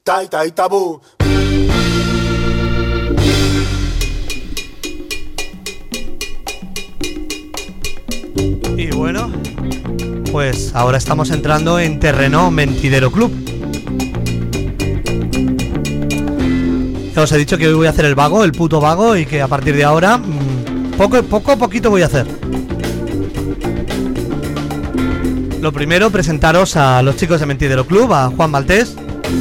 Tai Tai Tabú. Y bueno, pues ahora estamos entrando en terreno Mentidero Club. Ya os he dicho que hoy voy a hacer el vago, el puto vago, y que a partir de ahora poco a poquito voy a hacer. Lo primero, presentaros a los chicos de Mentidero Club, a Juan Maltés.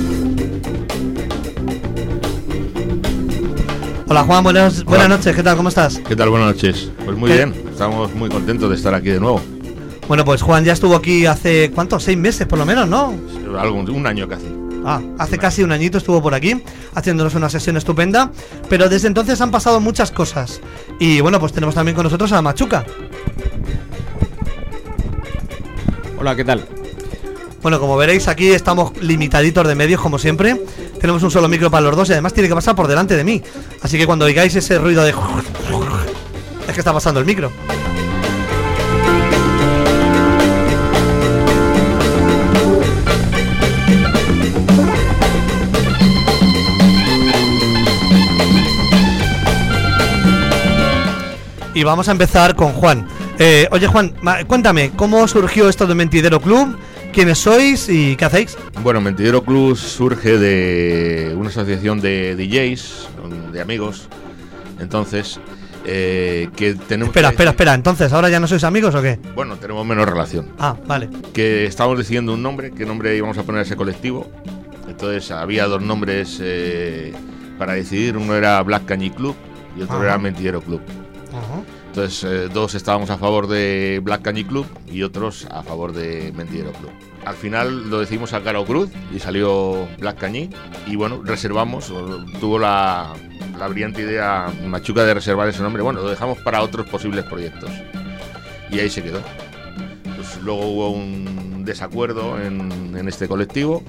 Hola Juan, buenas noches, ¿qué tal? ¿Cómo estás? ¿Qué tal? Buenas noches. Pues muy bien, estamos muy contentos de estar aquí de nuevo. Bueno, pues Juan ya estuvo aquí hace, ¿cuántos? 6 meses por lo menos, ¿no? Un año casi. Hace casi un añito estuvo por aquí, haciéndonos una sesión estupenda, pero desde entonces han pasado muchas cosas. Y bueno, pues tenemos también con nosotros a Machuca. Hola, ¿qué tal? Bueno, como veréis, aquí estamos limitaditos de medios, como siempre. Tenemos un solo micro para los dos y además tiene que pasar por delante de mí. Así que cuando oigáis ese ruido de... es que está pasando el micro. Y vamos a empezar con Juan. Oye Juan, cuéntame, ¿cómo surgió esto de Mentidero Club? ¿Quiénes sois y qué hacéis? Bueno, Mentidero Club surge de una asociación de DJs, de amigos. Entonces, que tenemos... Espera, entonces, ¿ahora ya no sois amigos o qué? Bueno, tenemos menos relación. Vale. Que estábamos decidiendo un nombre, qué nombre íbamos a poner a ese colectivo. Entonces, había dos nombres para decidir. Uno era Black Cañí Club y otro era Mentidero Club. Entonces, dos estábamos a favor de Black Cañí Club y otros a favor de Mentidero Club. Al final lo decidimos a cara o cruz y salió Black Cañí. Y bueno, reservamos, tuvo la brillante idea Machuca de reservar ese nombre. Bueno, lo dejamos para otros posibles proyectos. Y ahí se quedó. Pues luego hubo un desacuerdo en este colectivo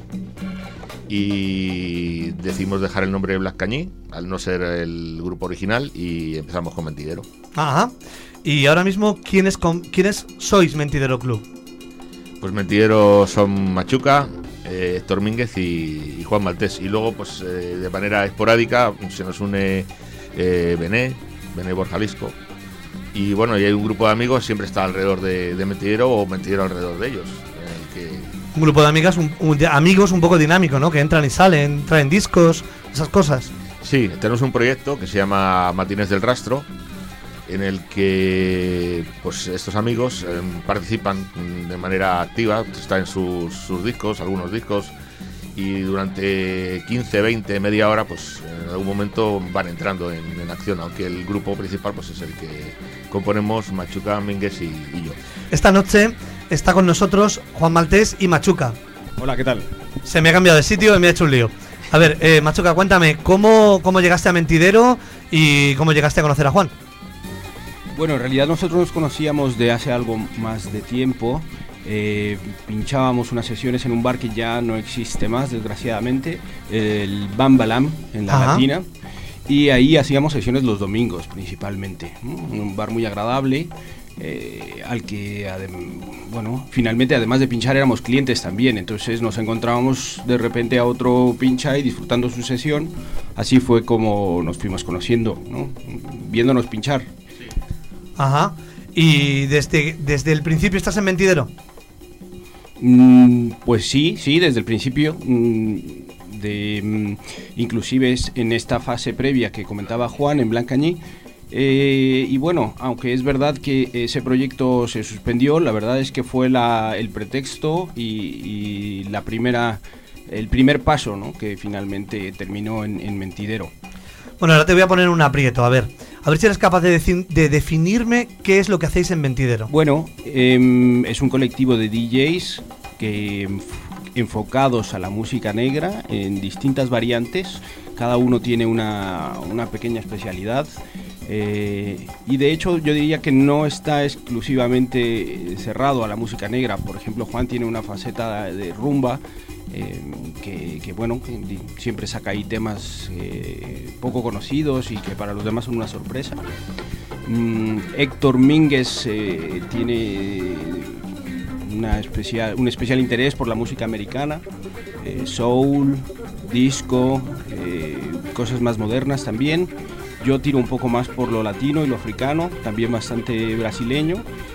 y decidimos dejar el nombre de Black Cañí, al no ser el grupo original, y empezamos con Mentidero. Ajá. Y ahora mismo, ¿quiénes sois Mentidero Club? Pues Mentidero son Machuca, Héctor Mínguez y Juan Maltés. Y luego, pues de manera esporádica, se nos une Bené Borjalisco. Y bueno, y hay un grupo de amigos, siempre está alrededor de Mentidero o Mentidero alrededor de ellos. Un grupo de amigas, amigos un poco dinámico, ¿no? Que entran y salen, traen discos, esas cosas. Sí, tenemos un proyecto que se llama Matines del Rastro, en el que pues estos amigos participan de manera activa, están en sus discos, algunos discos, y durante 15, 20, media hora, pues en algún momento van entrando en acción, aunque el grupo principal pues es el que componemos Machuca, Mínguez y yo. Esta noche está con nosotros Juan Maltés y Machuca. Hola, ¿qué tal? Se me ha cambiado de sitio y me ha hecho un lío. A ver, Machuca, cuéntame, ¿cómo llegaste a Mentidero y cómo llegaste a conocer a Juan? Bueno, en realidad nosotros nos conocíamos de hace algo más de tiempo. Pinchábamos unas sesiones en un bar que ya no existe más, desgraciadamente, el Bambalam, en la Latina. Y ahí hacíamos sesiones los domingos, principalmente. Un bar muy agradable, al que, finalmente, además de pinchar, éramos clientes también. Entonces nos encontrábamos de repente a otro pincha y disfrutando su sesión. Así fue como nos fuimos conociendo, ¿no? Viéndonos pinchar. Ajá. ¿Y desde el principio estás en Mentidero? Pues sí, desde el principio. Inclusive en esta fase previa que comentaba Juan en Black Cañí. Y bueno, aunque es verdad que ese proyecto se suspendió, la verdad es que fue el pretexto y el primer paso, ¿no? Que finalmente terminó en Mentidero. Bueno, ahora te voy a poner un aprieto, a ver si eres capaz de definirme qué es lo que hacéis en Mentidero. Bueno, es un colectivo de DJs que enfocados a la música negra en distintas variantes. Cada uno tiene una pequeña especialidad. Y de hecho yo diría que no está exclusivamente cerrado a la música negra. Por ejemplo, Juan tiene una faceta de rumba, que siempre saca ahí temas poco conocidos y que para los demás son una sorpresa. Héctor Mínguez tiene un especial interés por la música americana, soul, disco, cosas más modernas también. Yo tiro un poco más por lo latino y lo africano, también bastante brasileño.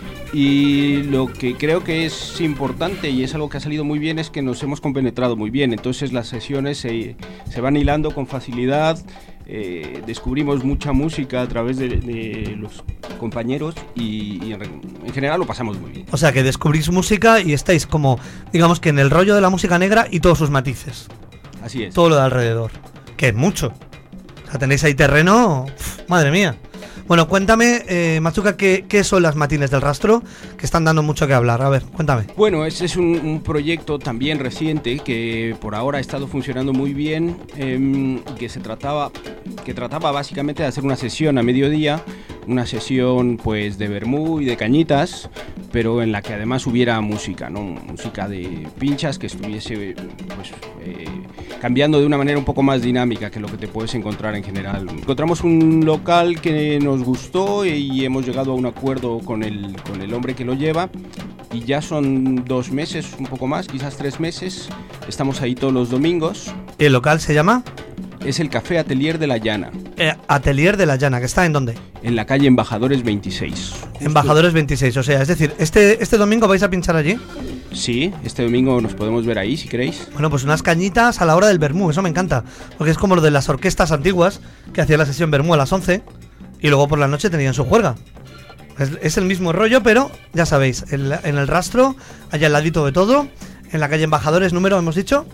Y lo que creo que es importante y es algo que ha salido muy bien es que nos hemos compenetrado muy bien. Entonces las sesiones se van hilando con facilidad, descubrimos mucha música a través de los compañeros y en general lo pasamos muy bien. O sea que descubrís música y estáis como, digamos que en el rollo de la música negra y todos sus matices. Así es. Todo lo de alrededor, que es mucho. O sea, tenéis ahí terreno, madre mía. Bueno, cuéntame, Machuca, ¿qué son las Matines del Rastro? Que están dando mucho que hablar. A ver, cuéntame. Bueno, este es un proyecto también reciente que por ahora ha estado funcionando muy bien, que trataba básicamente de hacer una sesión a mediodía, una sesión pues de vermú y de cañitas, pero en la que además hubiera música, ¿no? Música de pinchas que estuviese pues, cambiando de una manera un poco más dinámica que lo que te puedes encontrar en general. Encontramos un local que nos gustó y hemos llegado a un acuerdo con el hombre que lo lleva y ya son 2 meses, un poco más, quizás 3 meses. Estamos ahí todos los domingos. ¿El local se llama? Es el Café Atelier de la Llana. Atelier de la Llana, ¿que está en dónde? En la calle Embajadores 26. Embajadores 26, o sea, es decir, este domingo vais a pinchar allí. Sí, este domingo nos podemos ver ahí si queréis. Bueno, pues unas cañitas a la hora del vermú, eso me encanta. Porque es como lo de las orquestas antiguas que hacían la sesión vermú a las 11 y luego por la noche tenían su juerga. Es el mismo rollo, pero ya sabéis, en el Rastro, allá al ladito de todo, en la calle Embajadores, número, hemos dicho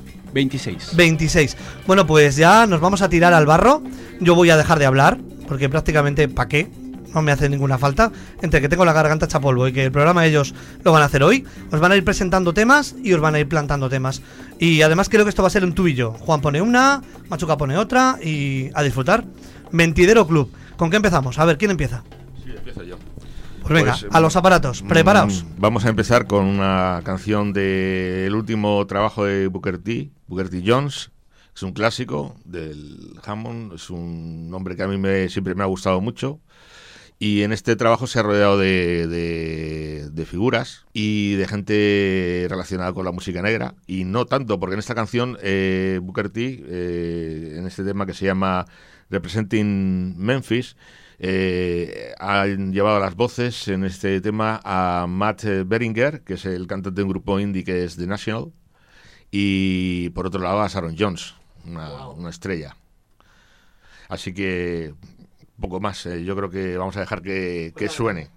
26. Bueno, pues ya nos vamos a tirar al barro. Yo voy a dejar de hablar, porque prácticamente, ¿para qué? No me hace ninguna falta. Entre que tengo la garganta hecha polvo y que el programa ellos lo van a hacer hoy, os van a ir presentando temas y os van a ir plantando temas. Y además creo que esto va a ser un tú y yo. Juan pone una, Machuca pone otra y a disfrutar. Mentidero Club. ¿Con qué empezamos? A ver, ¿quién empieza? Sí, empiezo yo. Pues venga, a los aparatos, preparaos. Vamos a empezar con una canción del último trabajo de Booker T. Jones. Es un clásico del Hammond, es un nombre que a mí siempre me ha gustado mucho. Y en este trabajo se ha rodeado de figuras y de gente relacionada con la música negra. Y no tanto, porque en esta canción Booker T, en este tema que se llama Representing Memphis, han llevado las voces en este tema a Matt Beringer, que es el cantante de un grupo indie que es The National, y por otro lado a Sharon Jones, una estrella. Así que poco más, yo creo que vamos a dejar que suene.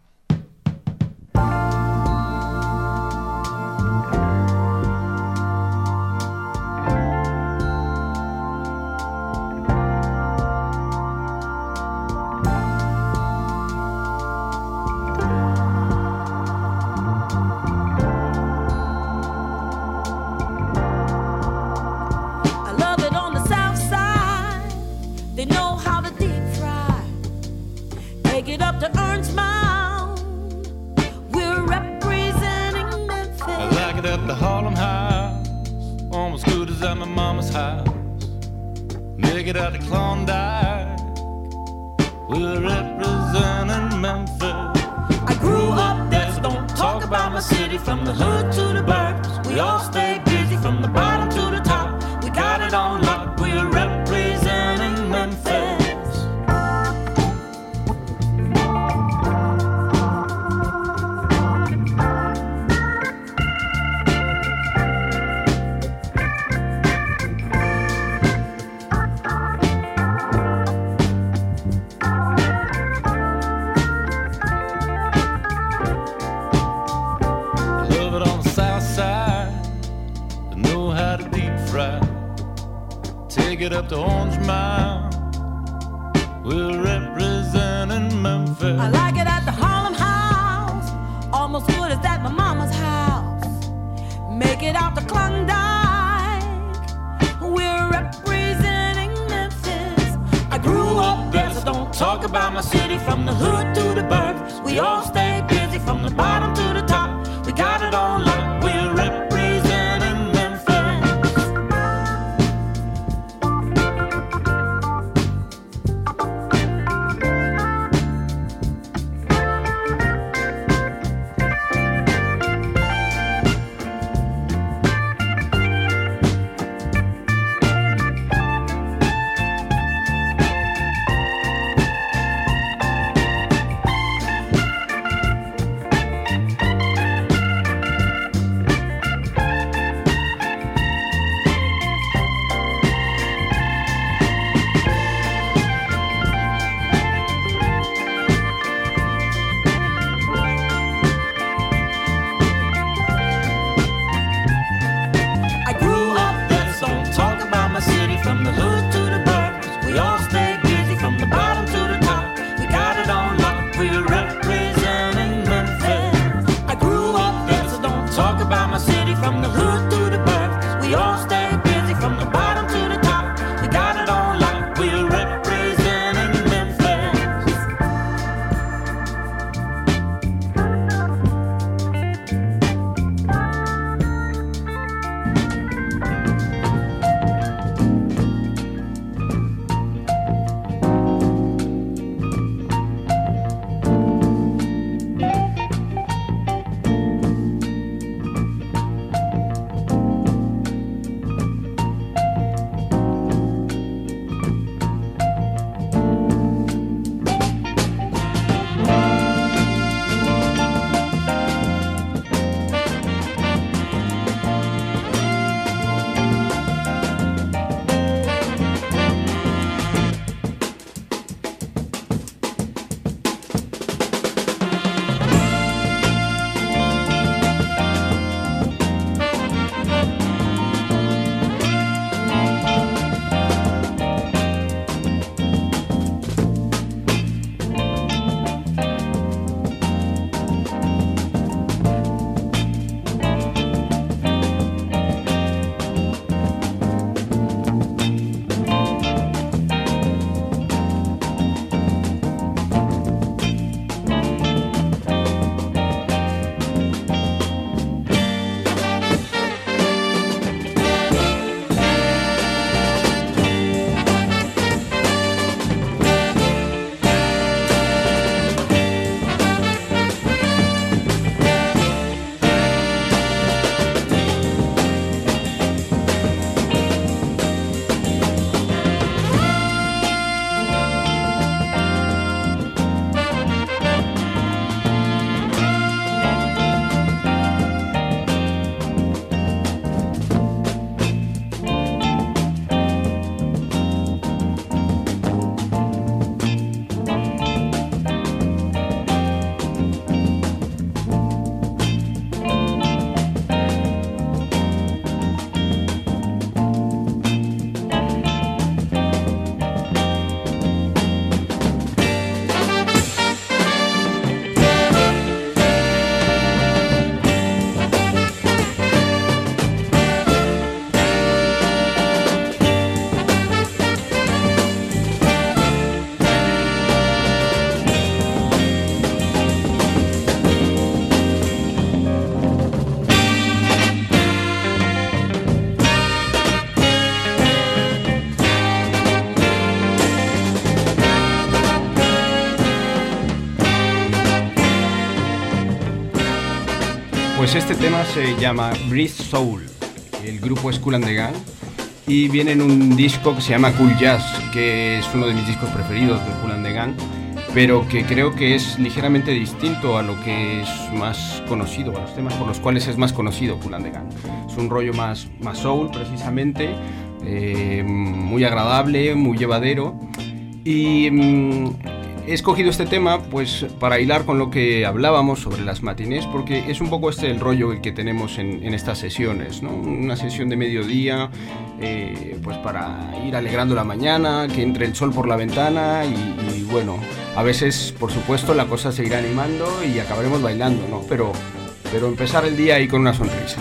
Pues este tema se llama Breathe Soul, el grupo es Kool and the Gang y viene en un disco que se llama Cool Jazz, que es uno de mis discos preferidos de Kool and the Gang, pero que creo que es ligeramente distinto a lo que es más conocido, a los temas por los cuales es más conocido Kool and the Gang. Es un rollo más soul precisamente, muy agradable, muy llevadero y he escogido este tema pues para hilar con lo que hablábamos sobre las matinés, porque es un poco el rollo que tenemos en estas sesiones, ¿no? Una sesión de mediodía, pues para ir alegrando la mañana, que entre el sol por la ventana y bueno, a veces por supuesto la cosa se irá animando y acabaremos bailando, ¿no? Pero empezar el día ahí con una sonrisa.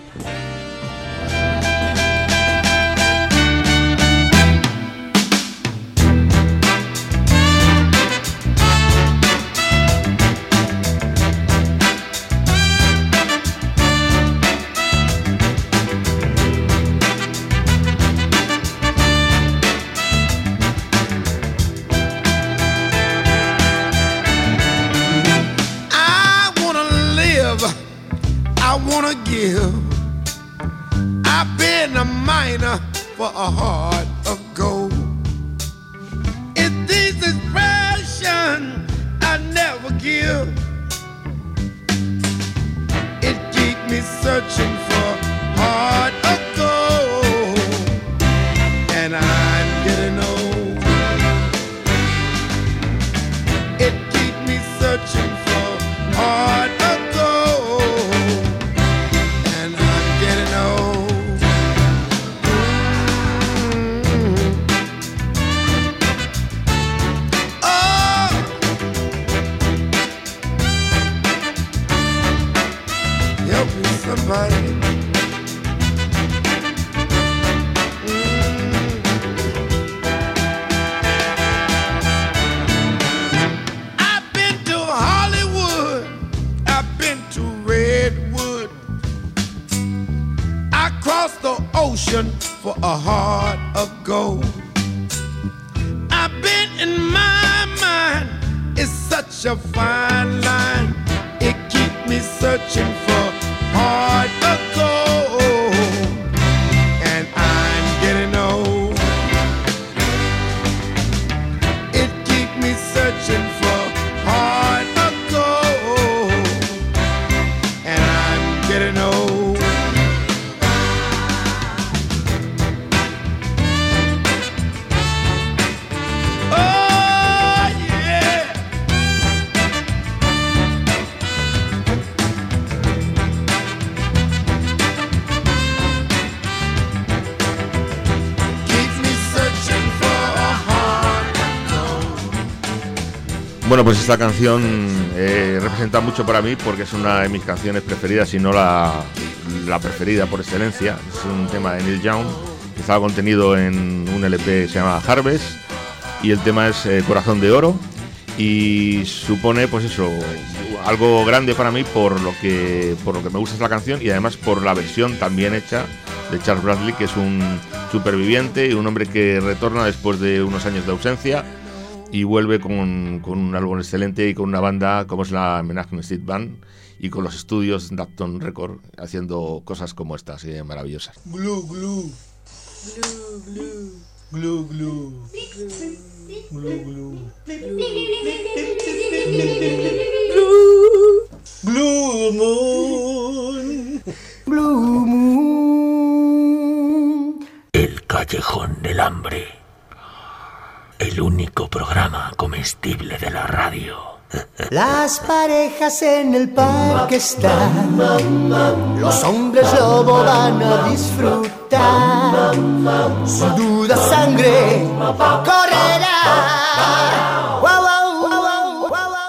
I've been a miner for a heart of gold. It's this expression I never give. It keeps me searching for heart of gold. And I'm getting old. It keeps me searching for heart of gold. I've been to Hollywood, I've been to Redwood, I crossed the ocean for a heart of gold. I've been in my mind, it's such a fine line, it keeps me searching for heart of gold, and I'm getting old. It keeps me searching for heart of gold, and I'm getting old. Oh yeah. Bueno, pues esta canción representa mucho para mí porque es una de mis canciones preferidas, si no la preferida por excelencia. Es un tema de Neil Young que estaba contenido en un LP que se llama Harvest y el tema es Corazón de Oro y supone pues eso, algo grande para mí por lo que me gusta esta canción y además por la versión también hecha de Charles Bradley, que es un superviviente y un hombre que retorna después de unos años de ausencia y vuelve con un álbum excelente y con una banda como es la Manhattan Street Band y con los estudios Dapton Record haciendo cosas como estas maravillosas. Glue, glue. Glue, glue. Glue, glue. Glue, glue. Blue Moon. Blue Moon. El Callejón del Hambre. El único programa comestible de la radio. Las parejas en el parque están, los hombres lobo van a disfrutar, sin duda sangre correrá. Wow, wow, wow, wow, wow, wow.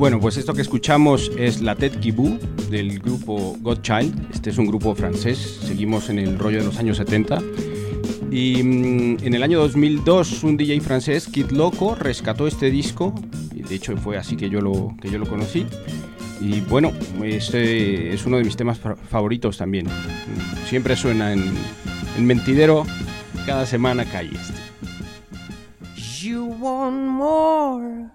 Bueno, pues esto que escuchamos es La Tête qui bout del grupo Godchild. Este es un grupo francés, seguimos en el rollo de los años 70. Y en el año 2002 un DJ francés, Kid Loco, rescató este disco. Y de hecho fue así que yo lo conocí. Y bueno, este es uno de mis temas favoritos también. Siempre suena en Mentidero, cada semana cae este. You want more?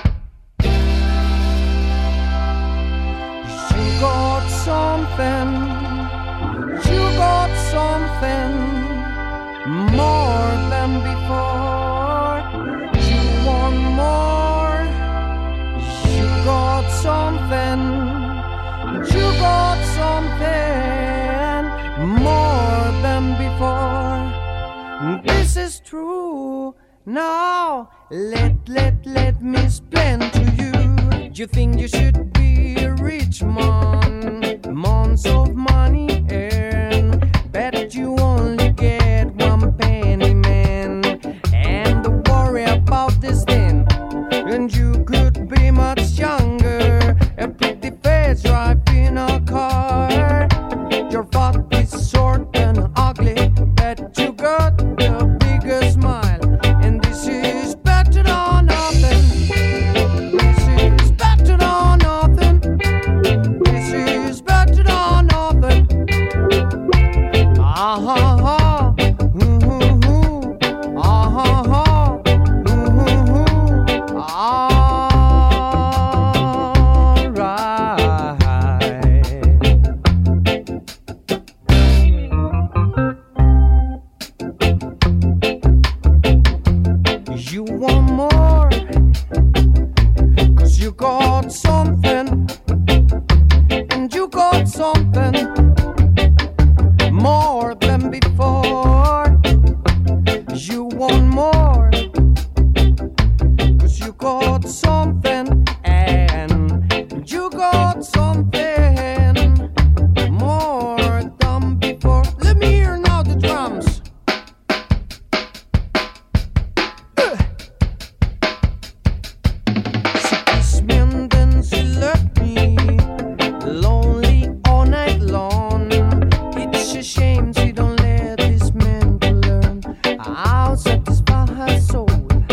You got something. You got something more than before. You want more? You got something. You got something more than before. This is true. Now let me explain to you. You think you should be a rich man, months of money earned, but you only get one penny, man. And don't worry about this thing. And you could be much younger, a pretty face driving a car. Your butt is short and ugly, but you got the biggest smile. And this is better than nothing. This is better than nothing. This is better than nothing. Ah ha ha. Ah ha ha. All right. You want more? 'Cause you got something. And you got something more than before. You want more? 'Cause you got something. And you got something more than before. Let me hear now the drums. She kissed me and then she left me lonely all night long. It's a shame she don't let this man to learn how to satisfy her soul.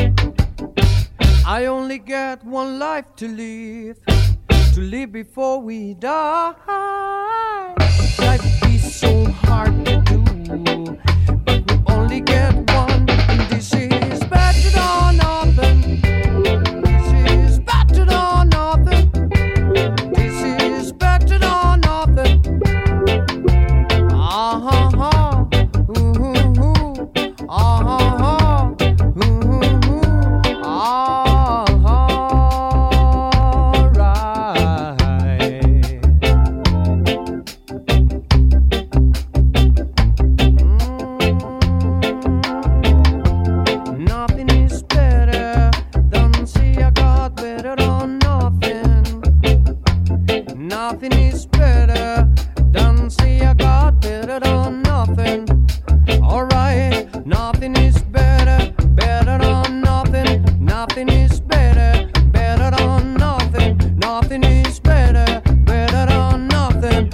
I only get one life to live before we die. Life is so hard to do, but we only get one. And this is better than nothing. This is better than nothing. This is better than nothing. Ah ha ha. Ah ha ha. All right. Nothing is better than see I got better than nothing. Nothing is better than see I got better than nothing. Alright, nothing is better than nothing. Nothing is better than nothing. Nothing is better than nothing.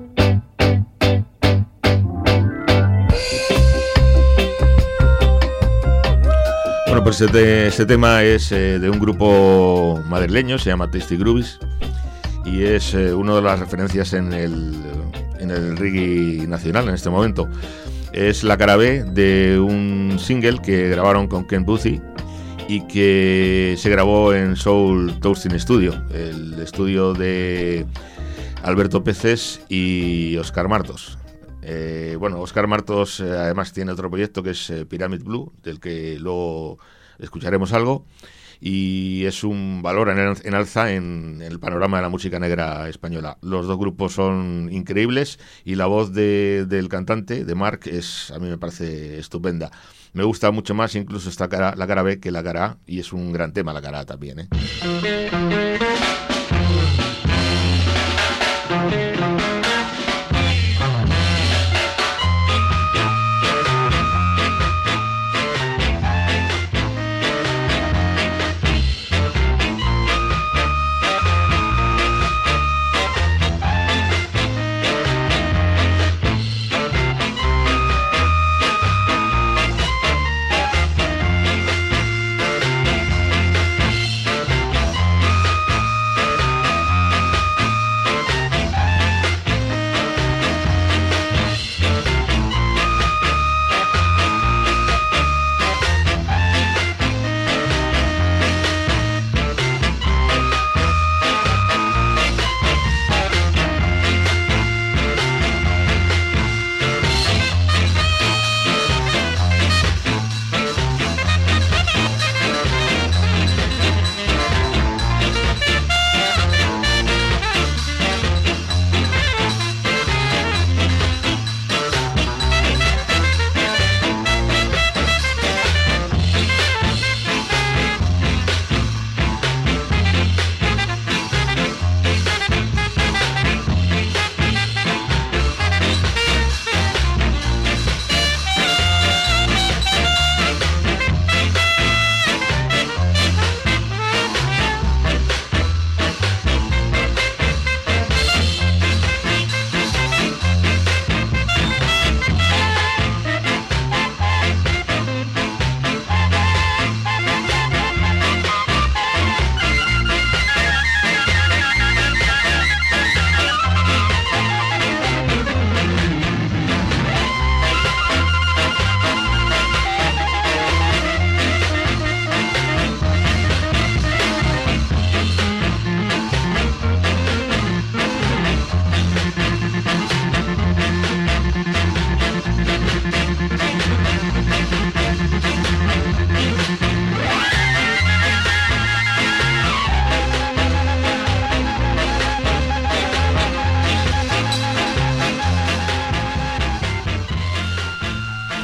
Bueno, pues este tema es de un grupo madrileño, se llama Tasty Groovies, y es una de las referencias en el reggae nacional en este momento. Es la cara B de un single que grabaron con Ken Boothie y que se grabó en Soul Toasting Studio, el estudio de Alberto Peces y Oscar Martos. Bueno, Oscar Martos además tiene otro proyecto que es Pyramid Blue, del que luego escucharemos algo, y es un valor en alza en el panorama de la música negra española. Los dos grupos son increíbles y la voz del cantante, de Mark, a mí me parece estupenda. Me gusta mucho más incluso la cara B que la cara A, y es un gran tema la cara A también, ¿eh?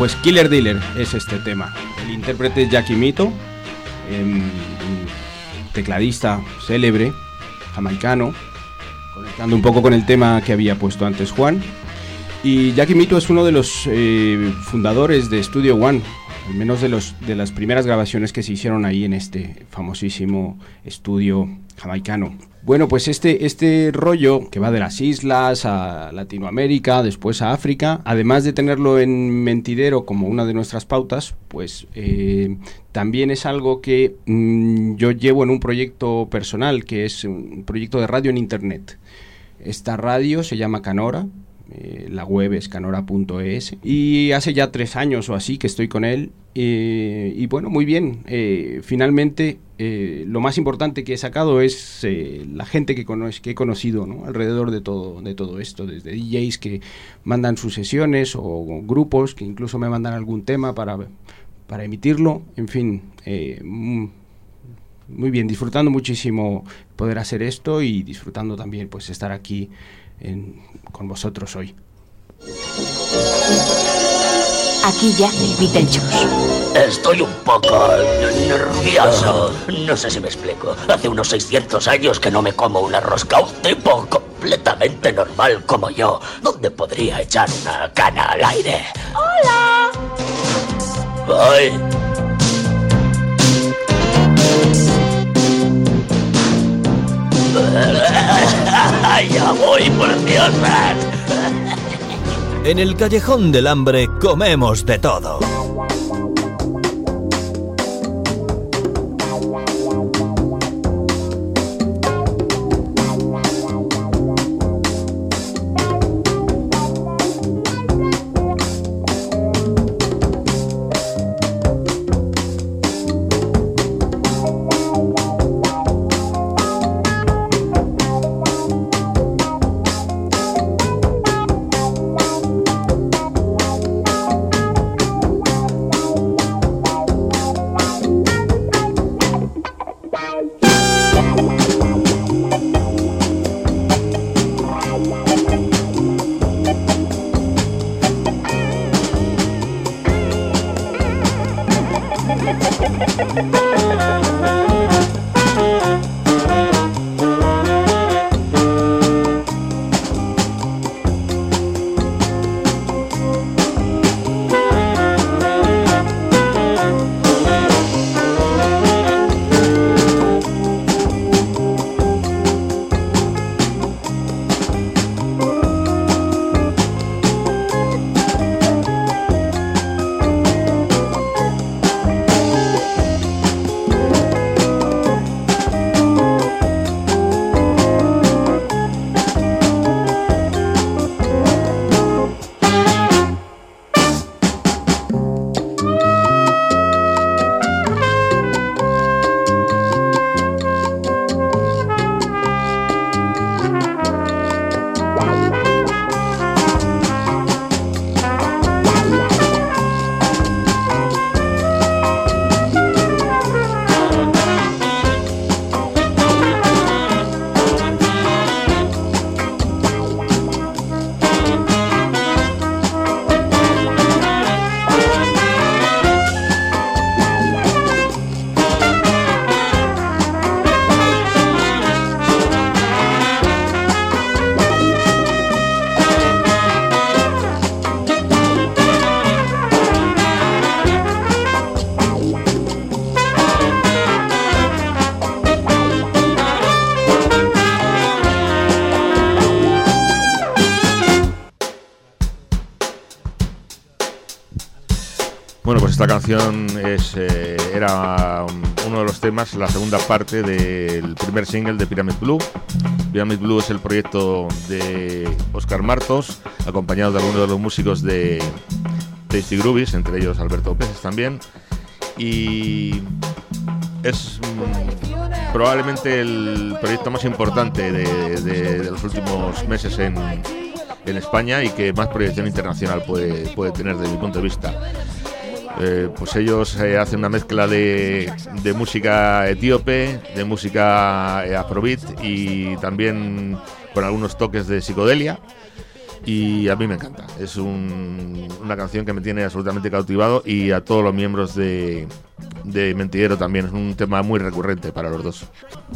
pues Killer Dealer es este tema. El intérprete es Jackie Mito, tecladista célebre, jamaicano, conectando un poco con el tema que había puesto antes Juan. Y Jackie Mito es uno de los fundadores de Studio One, al menos de las primeras grabaciones que se hicieron ahí en este famosísimo estudio jamaicano. Bueno, pues este rollo que va de las islas a Latinoamérica, después a África, además de tenerlo en Mentidero como una de nuestras pautas, pues también es algo que yo llevo en un proyecto personal, que es un proyecto de radio en internet. Esta radio se llama Canora. La web es canora.es y hace ya 3 años o así que estoy con él y bueno, muy bien. Finalmente lo más importante que he sacado es la gente que he conocido, ¿no? Alrededor de todo esto, desde DJs que mandan sus sesiones o grupos que incluso me mandan algún tema para emitirlo, en fin, muy bien, disfrutando muchísimo poder hacer esto y disfrutando también pues estar aquí con vosotros hoy. Aquí yace Beetlejuice. Estoy un poco nervioso. No sé si me explico. Hace unos 600 años que no me como una rosca. Un tipo completamente normal como yo, ¿dónde podría echar una cana al aire? ¡Hola! ¡Ay! ¡Ya voy, por Dios! En el Callejón del Hambre comemos de todo. Bueno, pues esta canción era uno de los temas, la segunda parte del primer single de Pyramid Blue. Pyramid Blue es el proyecto de Óscar Martos, acompañado de algunos de los músicos de Tasty Groovies, entre ellos Alberto Peces también. Y es probablemente el proyecto más importante de los últimos meses en España y que más proyección internacional puede tener desde mi punto de vista. Pues ellos hacen una mezcla de música etíope, de música afrobeat y también con algunos toques de psicodelia. y a mí me encanta. Es una canción que me tiene absolutamente cautivado, y a todos los miembros de Mentidero también. Es un tema muy recurrente para los dos.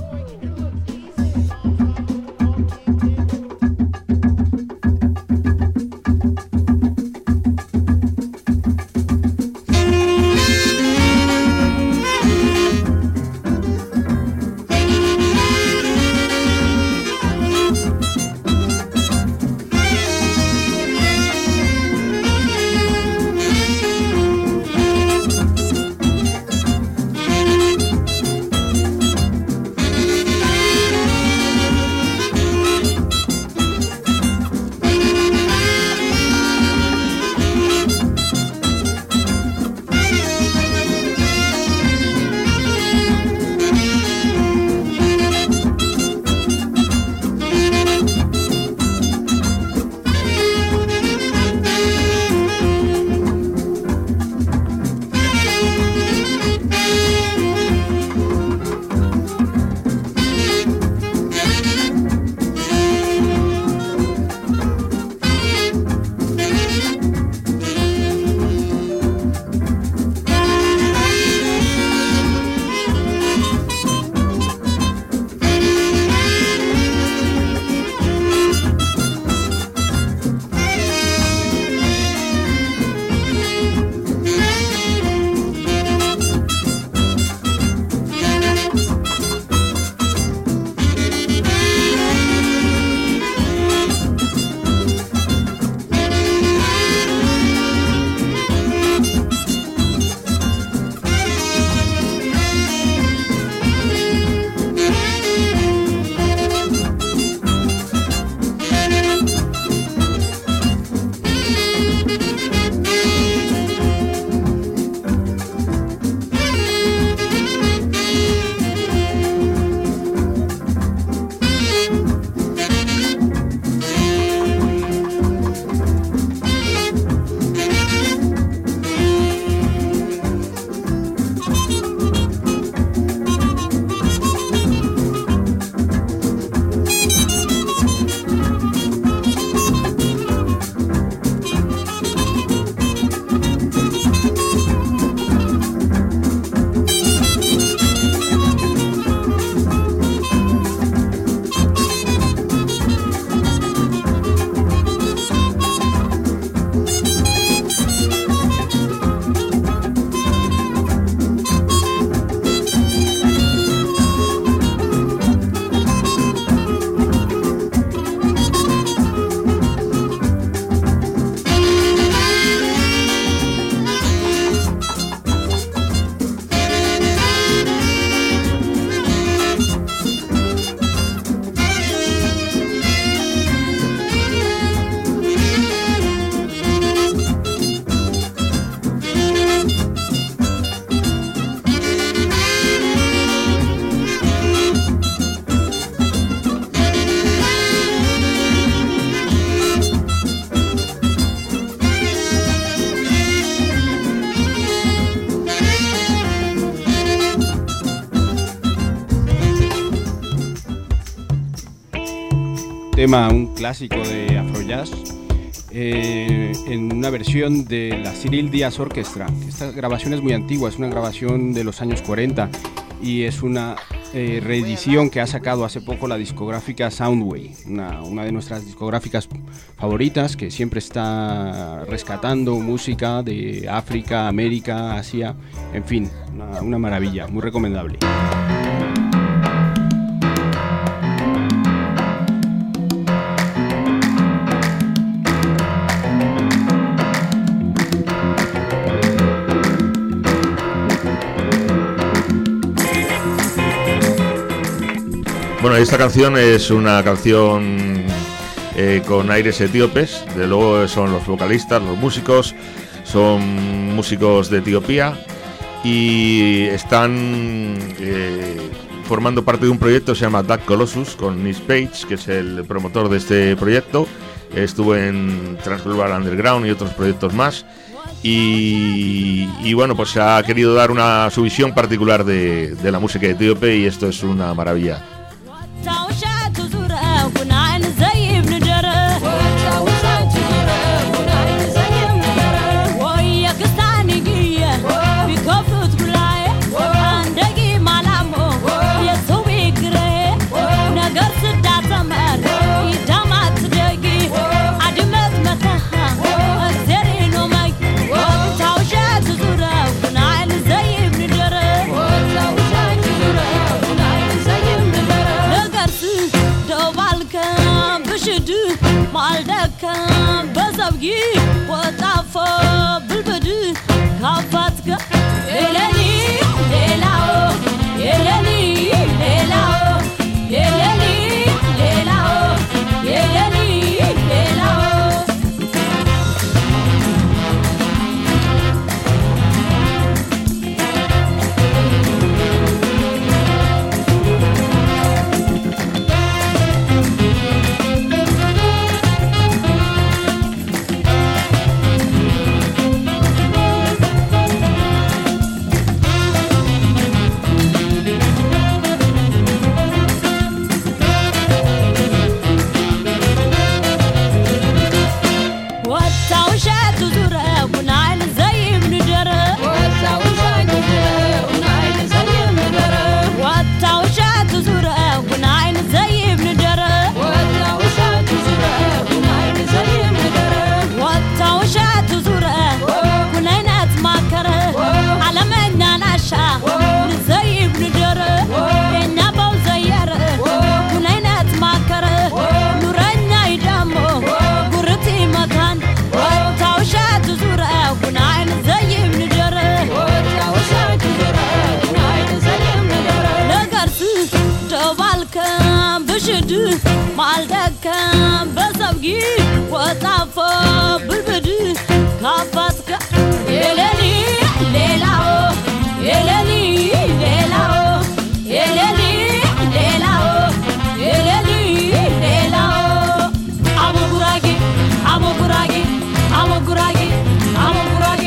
tema, un clásico de Afrojazz, en una versión de la Cyril Díaz Orchestra. Esta grabación es muy antigua, es una grabación de los años 40 y es una reedición que ha sacado hace poco la discográfica Soundway, una de nuestras discográficas favoritas, que siempre está rescatando música de África, América, Asia, en fin, una maravilla, muy recomendable. Bueno, esta canción es una canción con aires etíopes. De luego son los vocalistas, los músicos, son músicos de Etiopía y están formando parte de un proyecto que se llama Dark Colossus con Nick Page, que es el promotor de este proyecto. Estuvo en Transglobal Underground y otros proyectos más. Y bueno, pues ha querido dar su visión particular de la música etíope, y esto es una maravilla. تعوشات زورق ونعن زي ابن جرى ካፋትከ የለኒ ሌላው የለኒ ሌላው የለኒ ሌላው የለኒ ሌላው ማልደከም በሰብጊ ወጣፎ ብልብድ ካፋትከ የለኒ ሌላው የለኒ ሌላው የለኒ ሌላው የለኒ ሌላው አሞጉራጌ አሞጉራጌ አሞጉራጌ አሞጉራጌ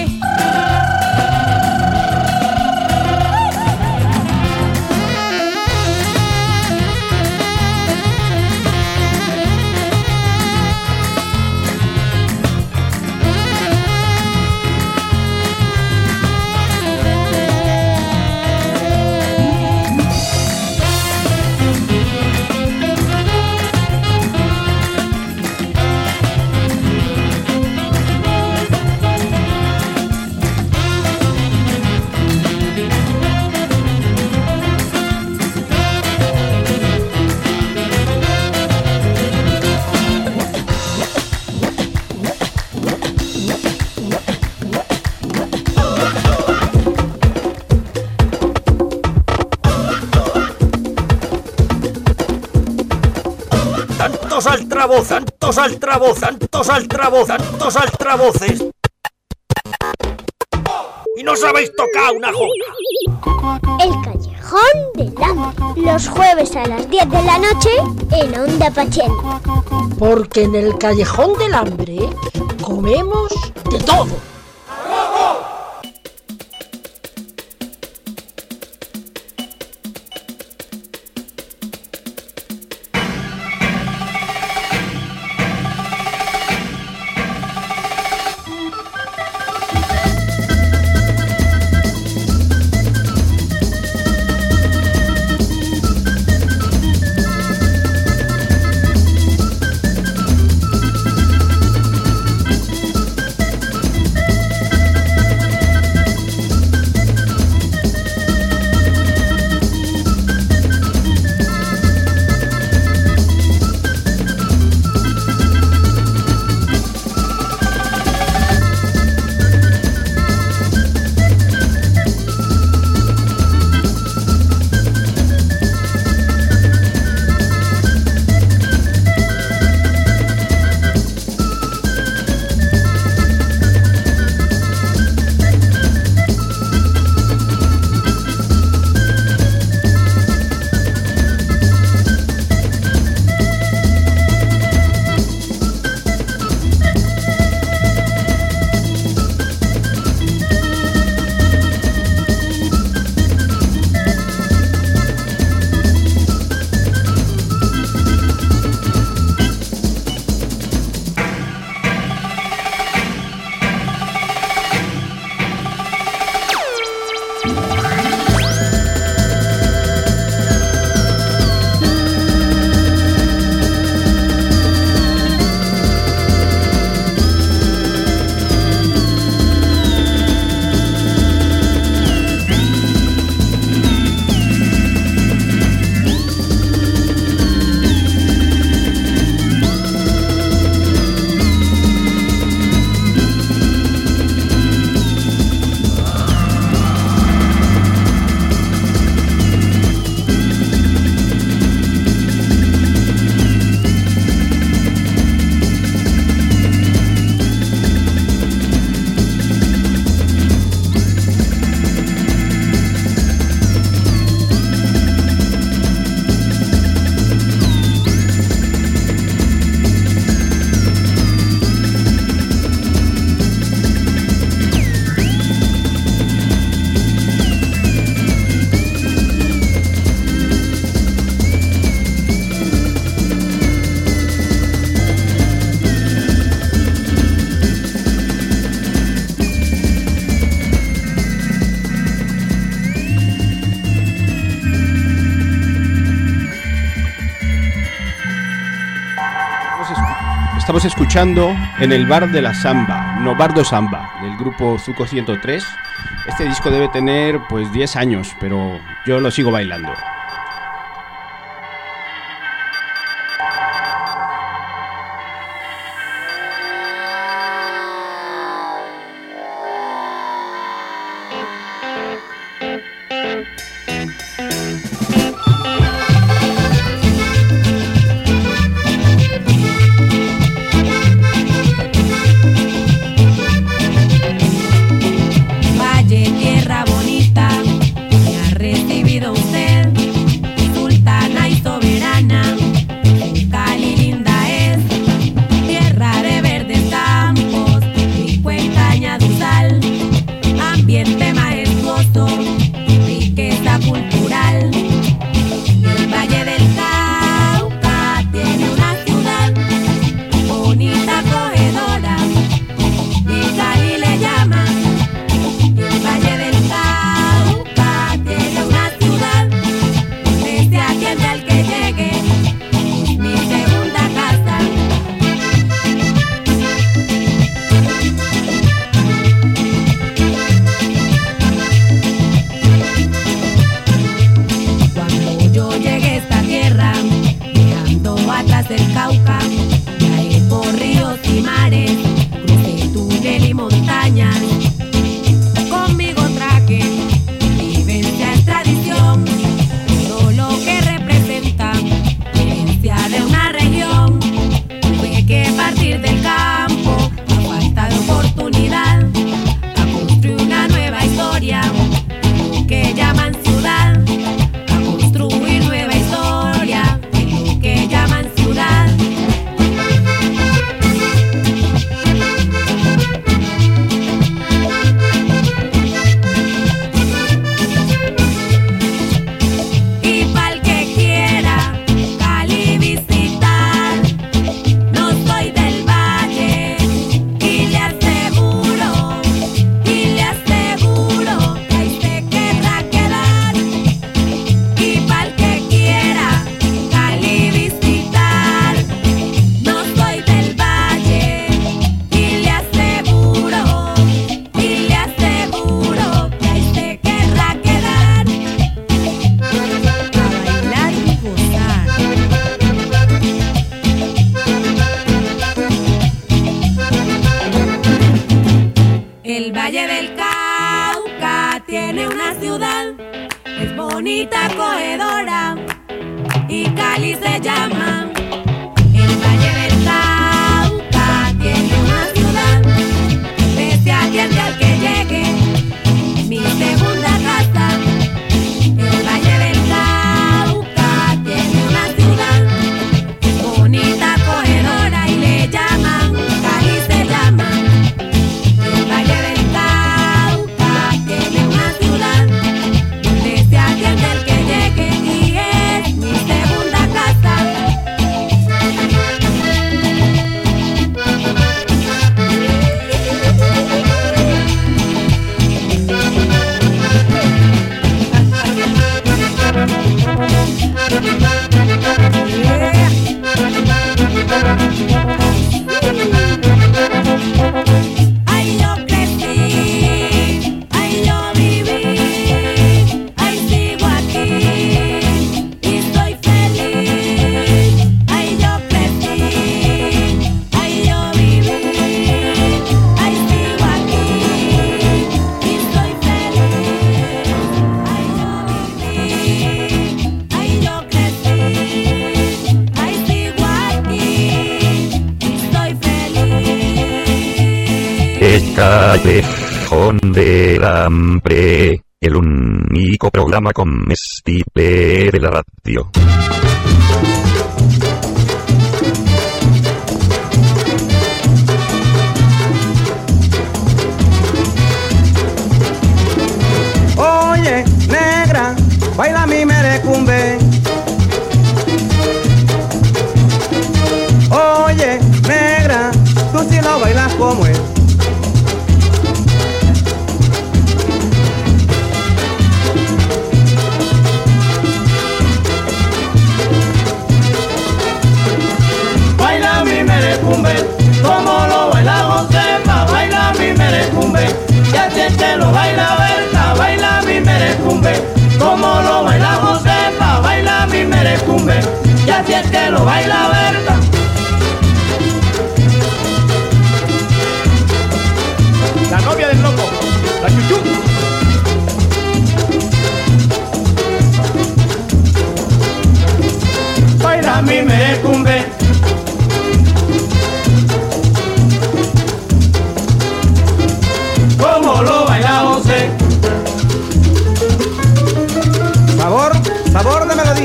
Santos altavoces. Y no sabéis tocar una jota. El Callejón del Hambre. Los jueves a las 10 de la noche en Onda Pachel. Porque en el Callejón del Hambre comemos de todo. estamos escuchando en el bar de la samba, no Bardo Samba, del grupo Zuko 103. Este disco debe tener pues 10 años, pero yo lo sigo bailando. Callejón del Hambre, el único programa comestible de la radio. Oye, negra, baila mi merecumbe. Oye, negra, tú si lo bailas como es. Baila mi merecumbe.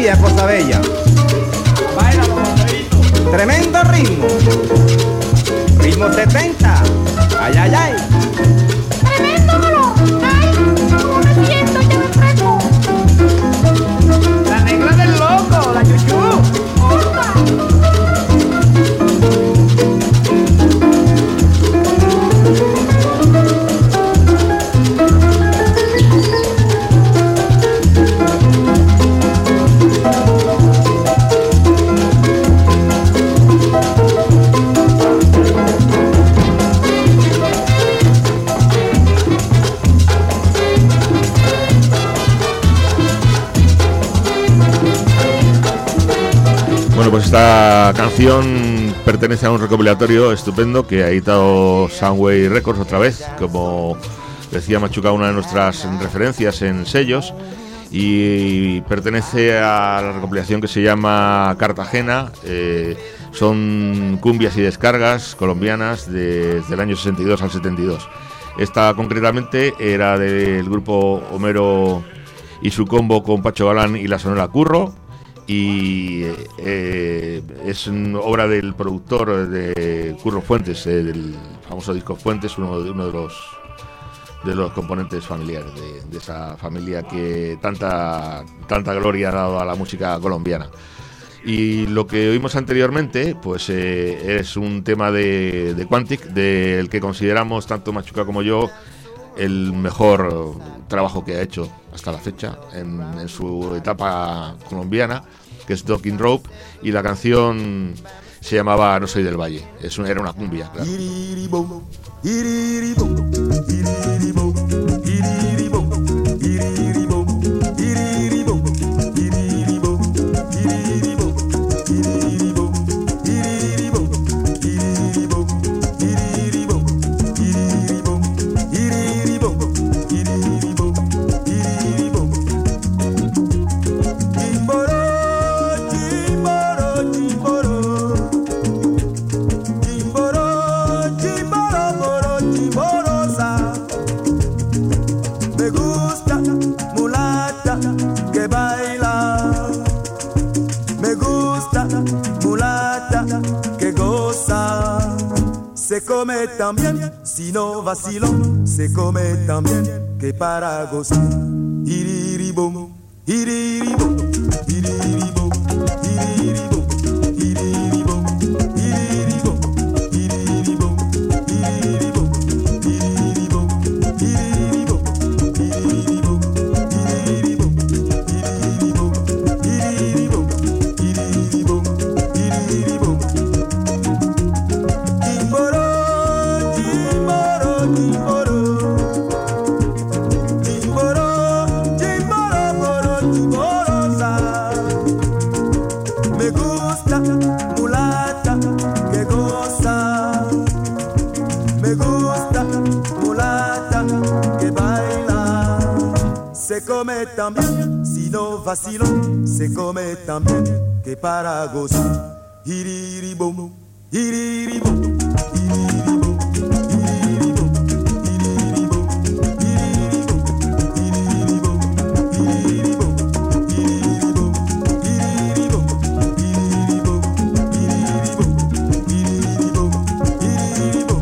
María, cosa bella. Báilalo, compadrito. Tremendo ritmo. Ritmo 70. Ay, ay, ay. ¡Tremendo dolor! ¡Ay! ¿Cómo me siento? ¡Ya me freco! La negra del loco, la chuchu. Bueno, pues esta canción pertenece a un recopilatorio estupendo que ha editado Soundwave Records otra vez, como decía Machuca, una de nuestras referencias en sellos, y pertenece a la recopilación que se llama Cartagena. Son cumbias y descargas colombianas desde el año 62 al 72. Esta concretamente era del grupo Homero y su combo con Pacho Galán y la Sonora Curro, y es obra del productor de Curro Fuentes, del famoso disco Fuentes, uno de los componentes familiares de esa familia que tanta gloria ha dado a la música colombiana. Y lo que oímos anteriormente pues es un tema de Quantic, del que consideramos tanto Machuca como yo el mejor trabajo que ha hecho hasta la fecha en su etapa colombiana, que es Talking Rope, y la canción se llamaba No soy del Valle. Era una cumbia, claro. Se come también, si no vacilo, se come también, que para gozar. Iriribom, iriribom, iriribom, iriribom, iriribom, iriribom, iriribom, iriribom, iriribom, iriribom, iriribom, iriribom, iriribom, iriribom, iriribom. Se come también, si no vacilo, se come también, que para gozar. Iriribom, iriribom, iriribom, iriribom, iriribom, iriribom, iriribom, iriribom, iriribom, iriribom, iriribom, iriribom, iriribom, iriribom,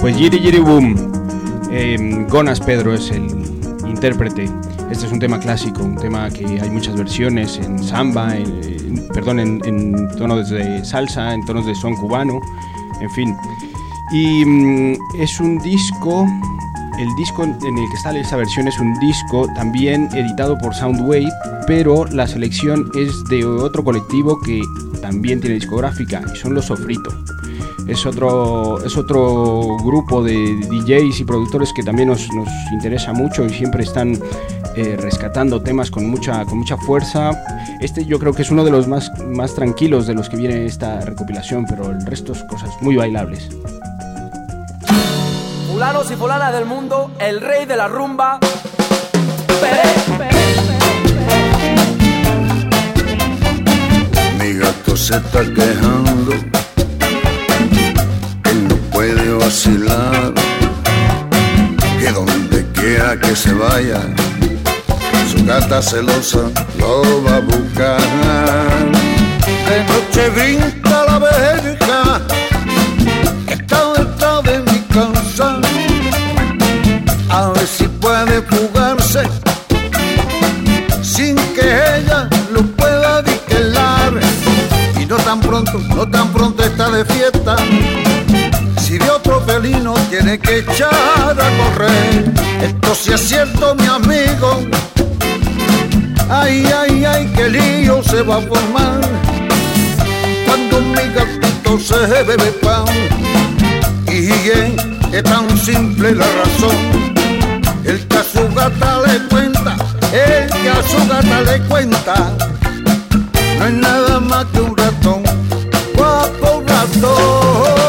Pues Yiri Yiri Boom. Gonas Pedro es el intérprete. Este es un tema clásico, un tema que hay muchas versiones en samba, en tonos de salsa, en tonos de son cubano, en fin. Y es un disco, el disco en el que está esta versión es un disco también editado por Soundwave, pero la selección es de otro colectivo que también tiene discográfica, y son Los Sofrito. Es otro grupo de DJs y productores que también nos interesa mucho y siempre están rescatando temas con mucha fuerza. Este yo creo que es uno de los más tranquilos de los que viene esta recopilación, pero el resto es cosas muy bailables. Fulanos y fulanas del mundo, el rey de la rumba, Mi gato se está quejando que no puede vacilar, que donde quiera que se vaya su gata celosa lo va a buscar. De noche brinca la verja que está detrás de mi casa, a ver si puede fugarse sin que ella lo pueda vigilar. Y no tan pronto está de fiesta, si de otro felino tiene que echar a correr. Esto sí es cierto, mi amigo. Ay, ay, ay, qué lío se va a formar cuando mi gatito se bebe pan. Y es tan simple la razón, el que a su gata le cuenta, el que a su gata le cuenta, no es nada más que un ratón, guapo ratón.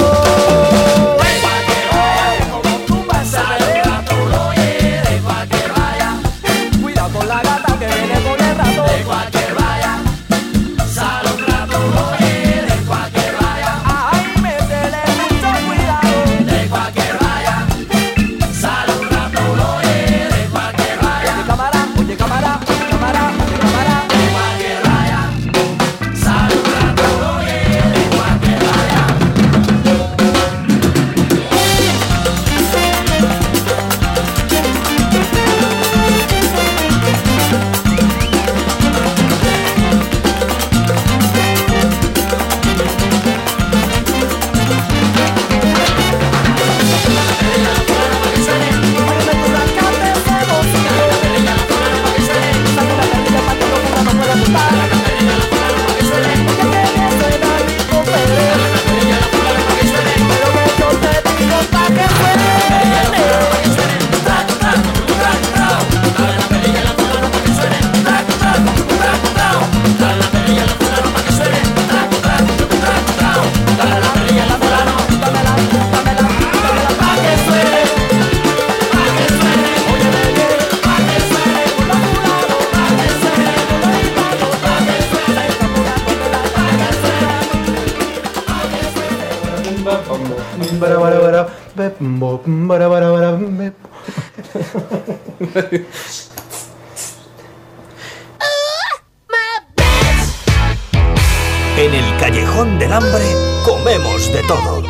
En el Callejón del Hambre comemos de todo.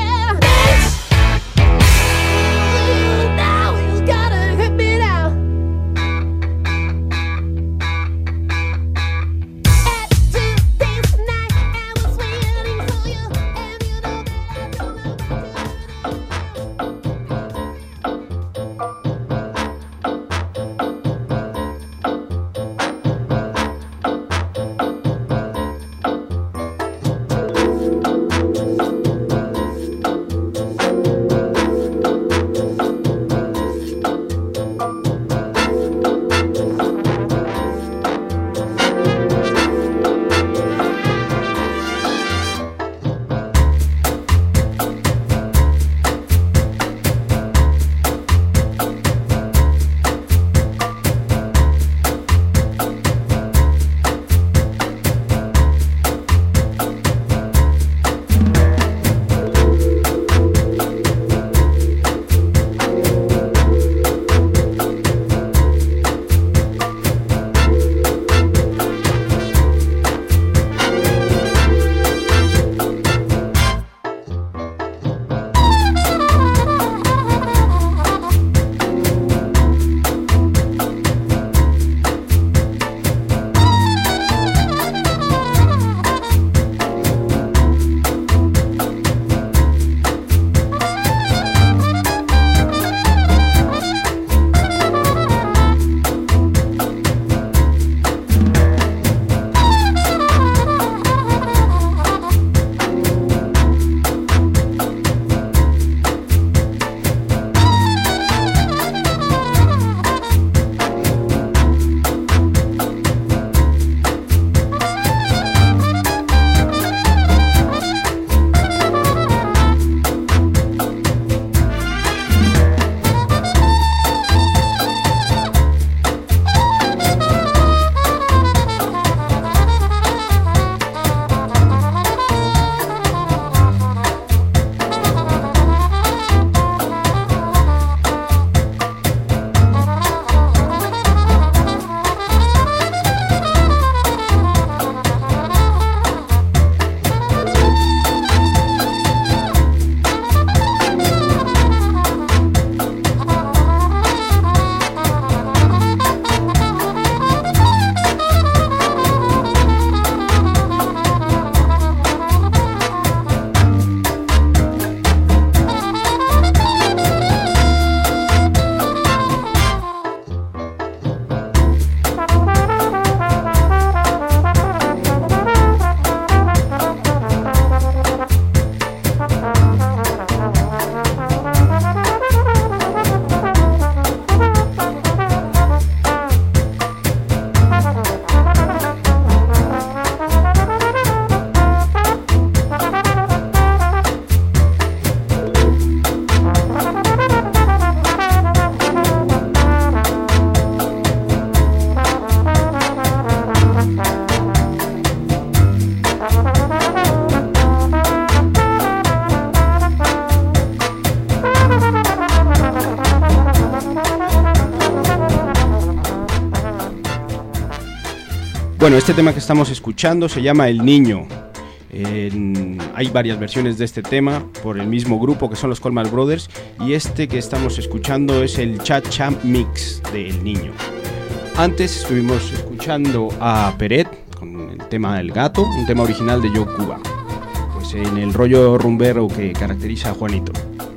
Bueno, este tema que estamos escuchando se llama El Niño. Hay varias versiones de este tema por el mismo grupo que son los Colman Brothers, y este que estamos escuchando es el Cha-Cha Mix de El Niño. Antes estuvimos escuchando a Peret con el tema El Gato, un tema original de Joe Cuba, pues en el rollo rumbero que caracteriza a Juanito.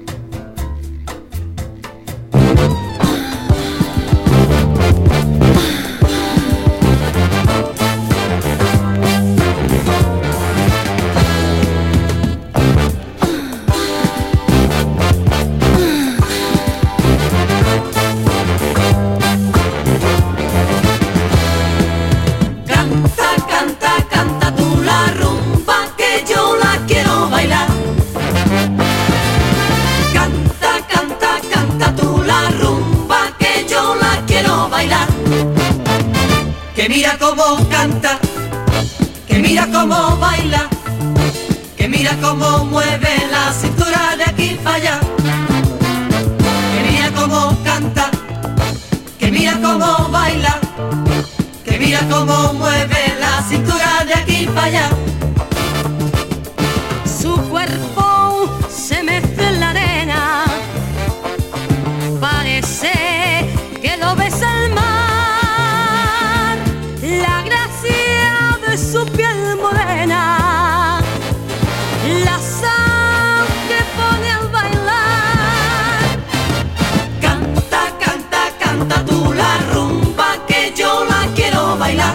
Que mira cómo canta, que mira cómo baila, que mira cómo mueve la cintura de aquí para allá. Que mira cómo canta, que mira cómo baila, que mira cómo mueve la cintura de aquí para allá. Su cuerpo se mezcla en la arena, parece que lo besa el mar. La gracia de su piel morena, la sal que pone al bailar. Canta, canta, canta tú la rumba que yo la quiero bailar.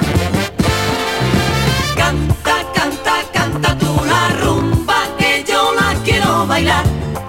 Canta, canta, canta tú la rumba que yo la quiero bailar.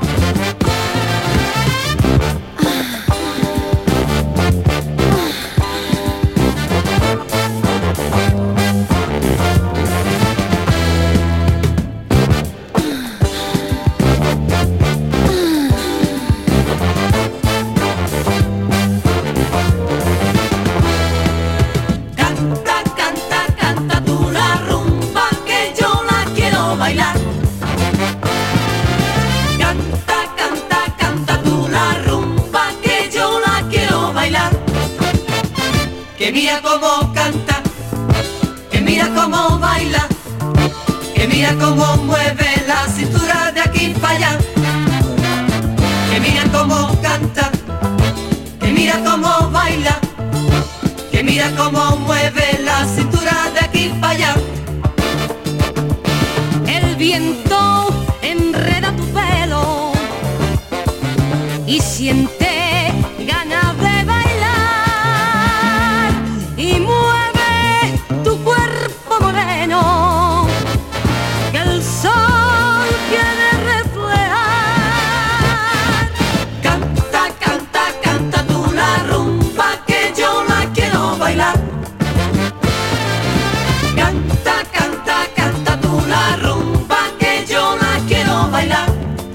Que mira cómo canta, que mira cómo baila, que mira cómo mueve la cintura de aquí para allá. Que mira cómo canta, que mira cómo baila, que mira cómo mueve la cintura de aquí para allá. El viento enreda tu pelo y siente ganas de bailar. Y mueve tu cuerpo moreno, que el sol quiere reflejar. Canta, canta, canta tú la rumba que yo la quiero bailar. Canta, canta, canta tú la rumba que yo la quiero bailar.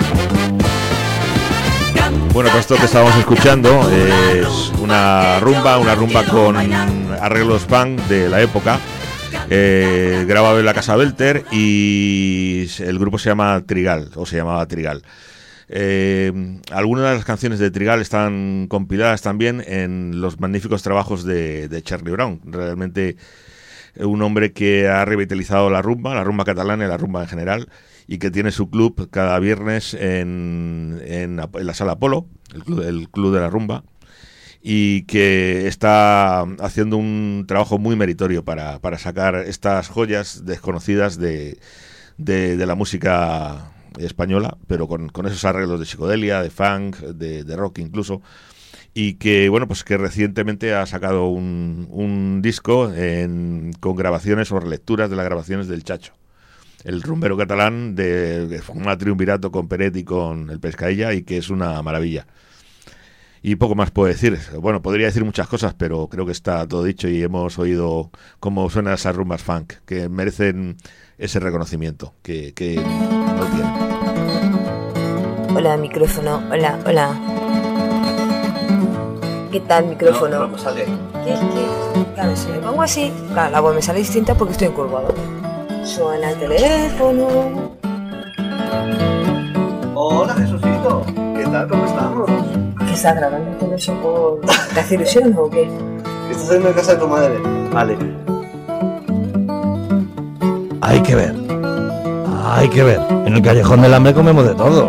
Bueno, pues esto que estábamos escuchando es una rumba con arreglos punk de la época, grabado en la Casa Belter, y el grupo se llama Trigal, o se llamaba Trigal. Algunas de las canciones de Trigal están compiladas también en los magníficos trabajos de Charlie Brown. Realmente un hombre que ha revitalizado la rumba catalana y la rumba en general, y que tiene su club cada viernes en la Sala Apolo, el club de la rumba, y que está haciendo un trabajo muy meritorio para sacar estas joyas desconocidas de la música española, pero con esos arreglos de psicodelia, de funk, de rock incluso, y que bueno, pues que recientemente ha sacado un disco con grabaciones o relecturas de las grabaciones del Chacho, el rumbero catalán de un triunvirato con Peret y con el Pescailla, y que es una maravilla. Y poco más puedo decir. Bueno, podría decir muchas cosas, pero creo que está todo dicho y hemos oído cómo suenan esas rumbas funk, que merecen ese reconocimiento que no tienen. Hola, micrófono. Hola, hola. ¿Qué tal, micrófono? No, sale. ¿Qué? Claro, si me pongo así, claro, la voz me sale distinta porque estoy encorvado. Suena el teléfono. Hola, Jesucito. ¿Qué tal? ¿Cómo estamos? ¿Qué estás grabando todo eso por... ¿Te hace ilusión o qué? ¿Estás en casa de tu madre? Vale. Hay que ver. Hay que ver. En el Callejón del Hambre comemos de todo.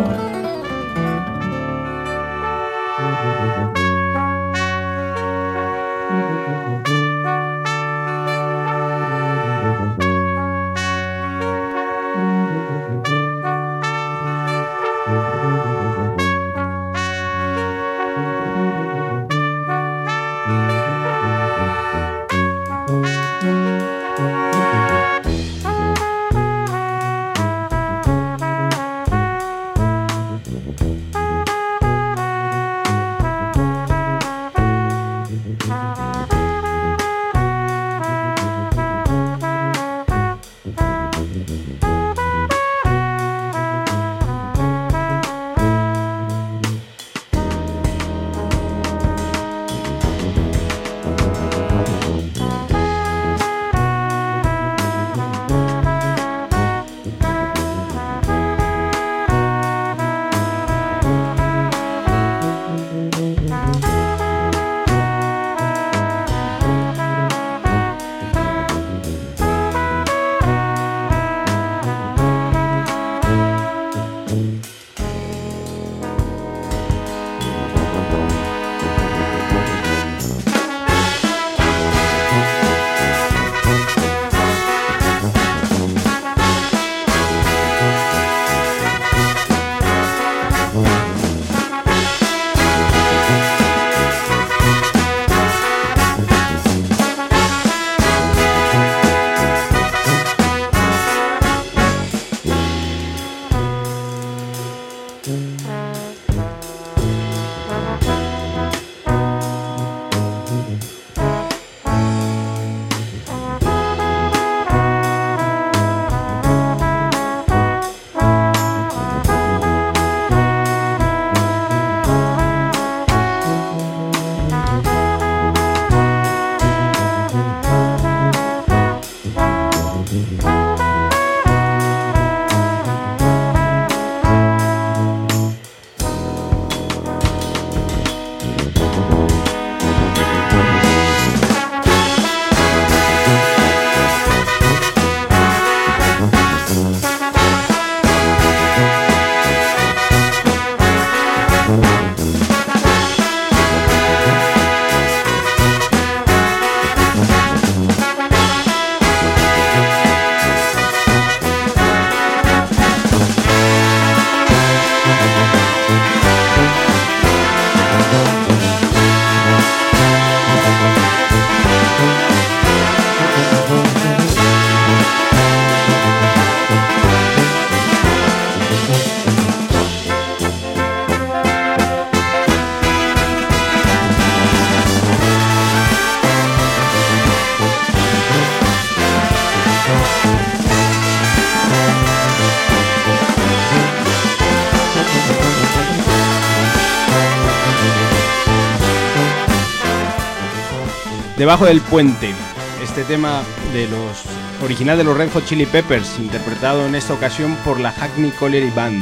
Debajo del puente, este tema original de los Red Hot Chili Peppers, interpretado en esta ocasión por la Hackney Colliery Band.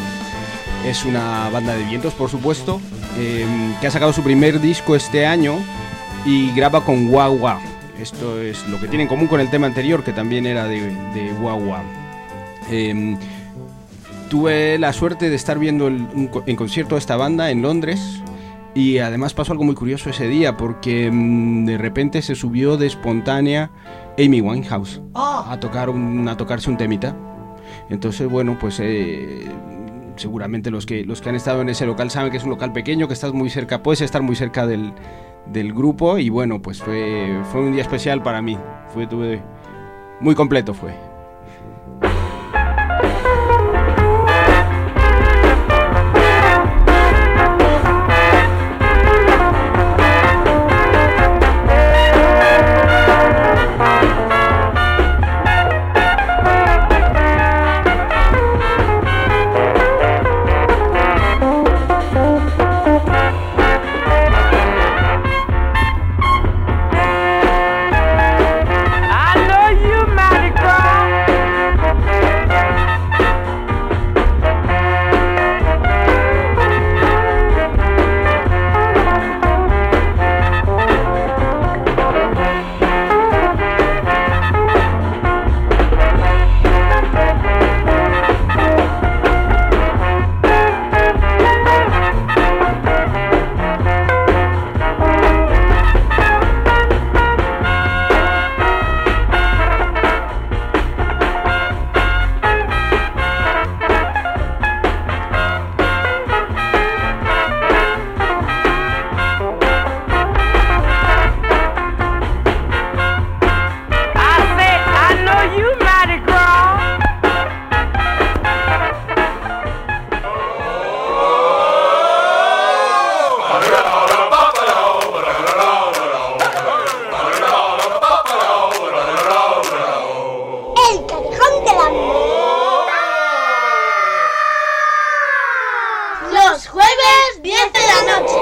Es una banda de vientos, por supuesto, que ha sacado su primer disco este año y graba con Wah Wah. Esto es lo que tiene en común con el tema anterior, que también era de Wah Wah. Tuve la suerte de estar viendo en concierto a esta banda en Londres. Y además pasó algo muy curioso ese día, porque de repente se subió de espontánea Amy Winehouse a tocarse un temita. Entonces, bueno, pues seguramente los que han estado en ese local saben que es un local pequeño, que estás muy cerca, puedes estar muy cerca del grupo. Y bueno, pues fue un día especial para mí. Muy completo fue. I know you mighty cry. jueves 10 de la noche.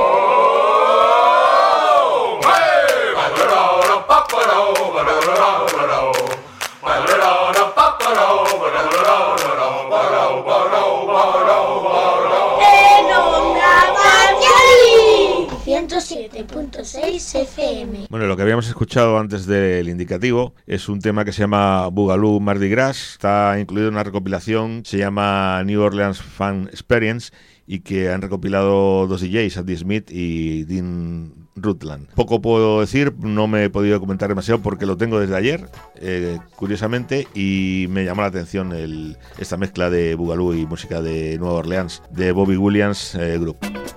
En Onda Valladolid 107.6 FM. Bueno, lo que habíamos escuchado antes del indicativo es un tema que se llama Boogaloo Mardi Gras. Está incluido en una recopilación, se llama New Orleans Fan Experience, y que han recopilado dos DJs, Andy Smith y Dean Rutland. Poco puedo decir, no me he podido comentar demasiado porque lo tengo desde ayer, curiosamente, y me llamó la atención esta mezcla de Boogaloo y música de Nueva Orleans, de Bobby Williams Group.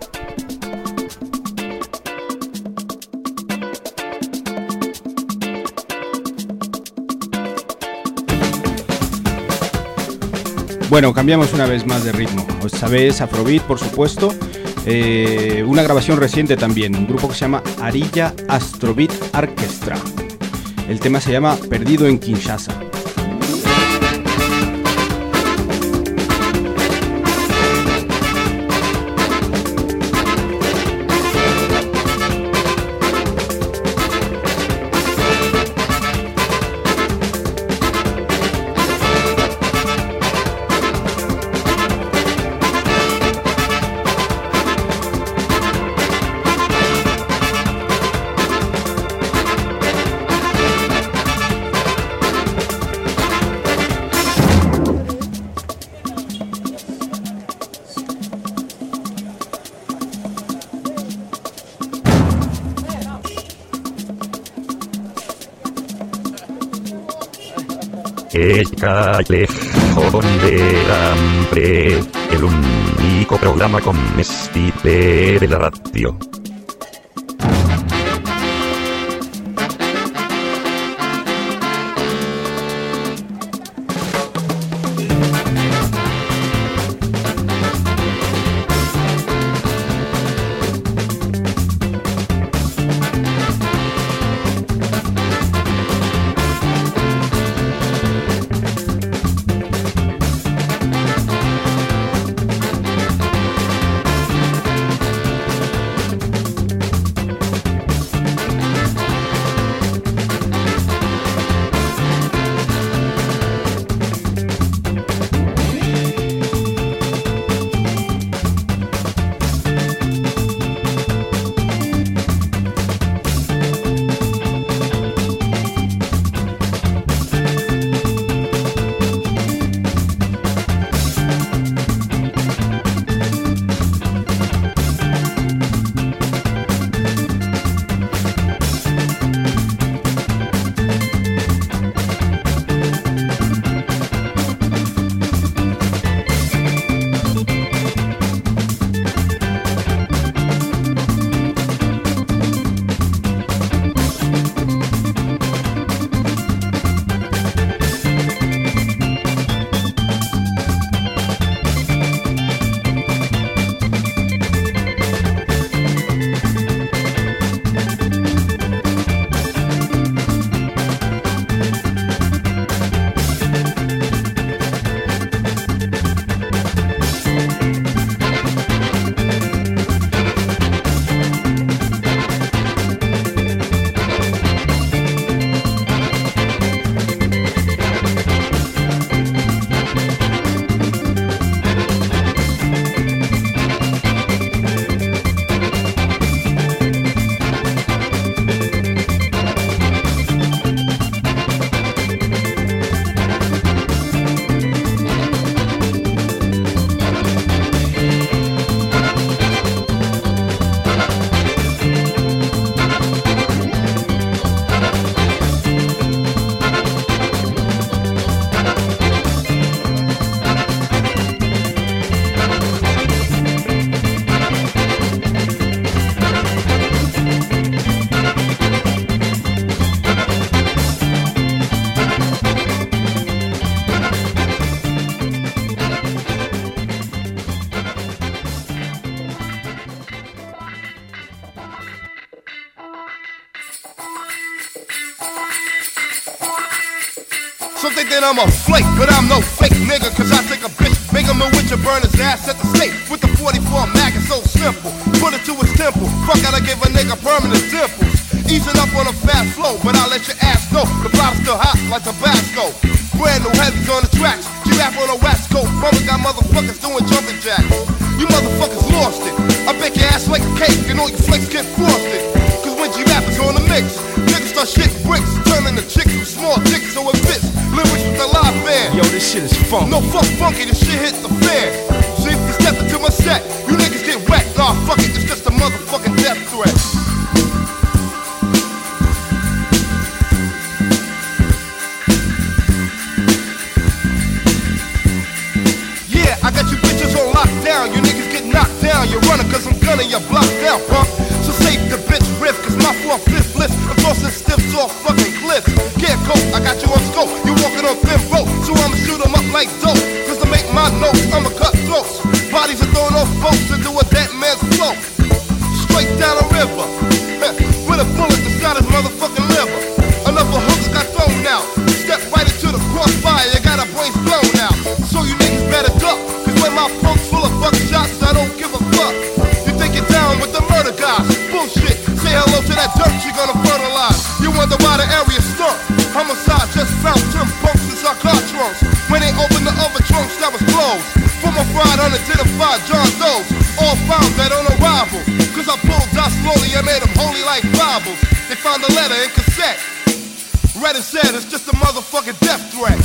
Bueno, cambiamos una vez más de ritmo. Esta vez Afrobeat, por supuesto. Una grabación reciente también, un grupo que se llama Arilla Astrobeat Orchestra. El tema se llama Perdido en Kinshasa. El Callejón del Hambre, el único programa comestible de la radio. Some think that I'm a flake, but I'm no fake nigga, cause I take a bitch, make Take him and with your burn his ass at the stake with the 44 mag, it's so simple. Put it to his temple. Fuck, gotta give a nigga permanent dimples. Easing up on a fast flow, but I'll let your ass know the bottle's still hot like Tabasco. Brand new heavies on the tracks. Giraffe on the west coast. Mama got motherfuckers doing jumping jacks. You motherfuckers lost it. I bake your ass like a cake and all your flakes get frosted. Cause when Giraffe is on the mix, niggas start shitting bricks, turning the chicks with small dicks so it fits. Lyrics with the live band. Yo, this shit is funk. No fuck funky, this shit hit the fan. So if you step into my set, you niggas get wet. Nah, fuck it, it's just a motherfucking death threat. I got you bitches on lockdown, you niggas get knocked down. You're running cause I'm gunning your block down, punk. So save the bitch riff, cause my 4/5 list I'm tossing stiffs off fucking cliffs. Can't cope, I got you on scope. You walking on thin rope, so I'ma shoot 'em up like dope. Cause to make my notes, I'ma cut throats. Bodies are thrown off boats to do a dead man's float. Straight down a river, with a bullet inside his motherfucking liver. Another hooker got thrown out. Step right into the crossfire, you got a brains blown out. So you niggas better duck. When my punk's full of buckshots, I don't give a fuck. You think you're down with the murder guys? Bullshit. Say hello to that dirt you're gonna fertilize. You wonder why the area stunk. Homicide just found 10 punks inside car trunks. When they opened the other trunks, that was closed. Former fried unidentified John Doe's. All found dead on arrival. Cause I pulled out slowly and made them holy like Bibles. They found a letter in cassette. Read and said it's just a motherfucking death threat.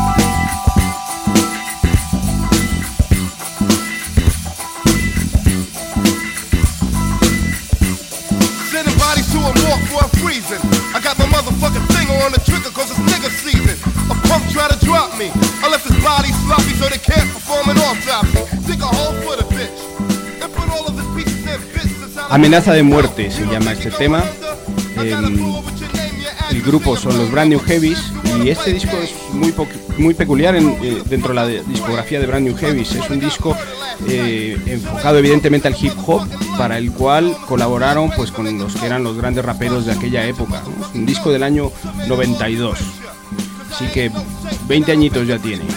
Sending bodies to a morgue for a freezing. I got my motherfucking finger on the trigger cause it's nigga season. A punk try to drop me. I left his body sloppy so they can't perform an autopsy. Dig a hole for the bitch and put all of his pieces in bits inside. Amenaza de muerte se llama este tema. El grupo son los Brand New Heavies y este disco es muy peculiar dentro de la discografía de Brand New Heavies. Es un disco enfocado evidentemente al hip hop, para el cual colaboraron pues con los que eran los grandes raperos de aquella época, ¿no? Es un disco del año 92, así que 20 añitos ya tiene.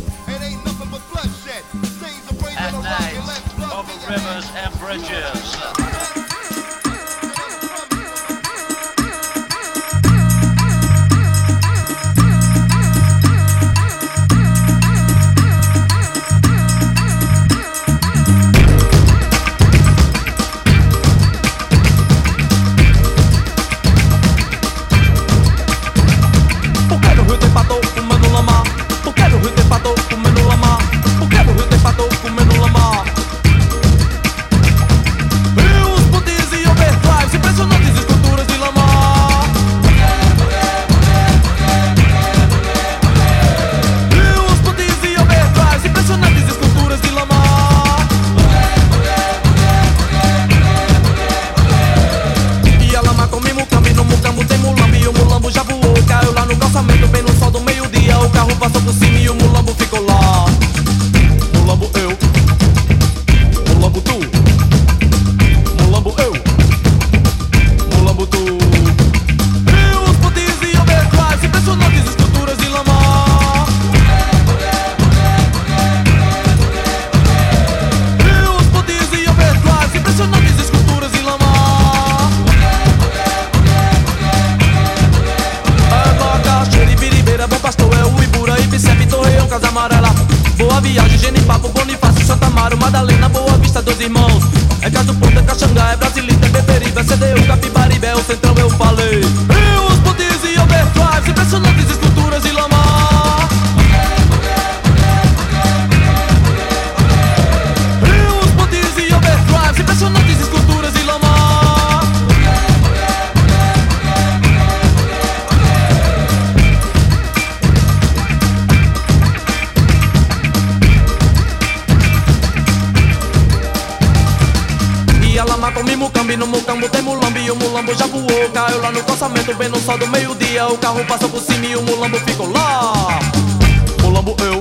Bem no sol do meio-dia, o carro passou por cima e o mulambo ficou lá. Mulambo eu,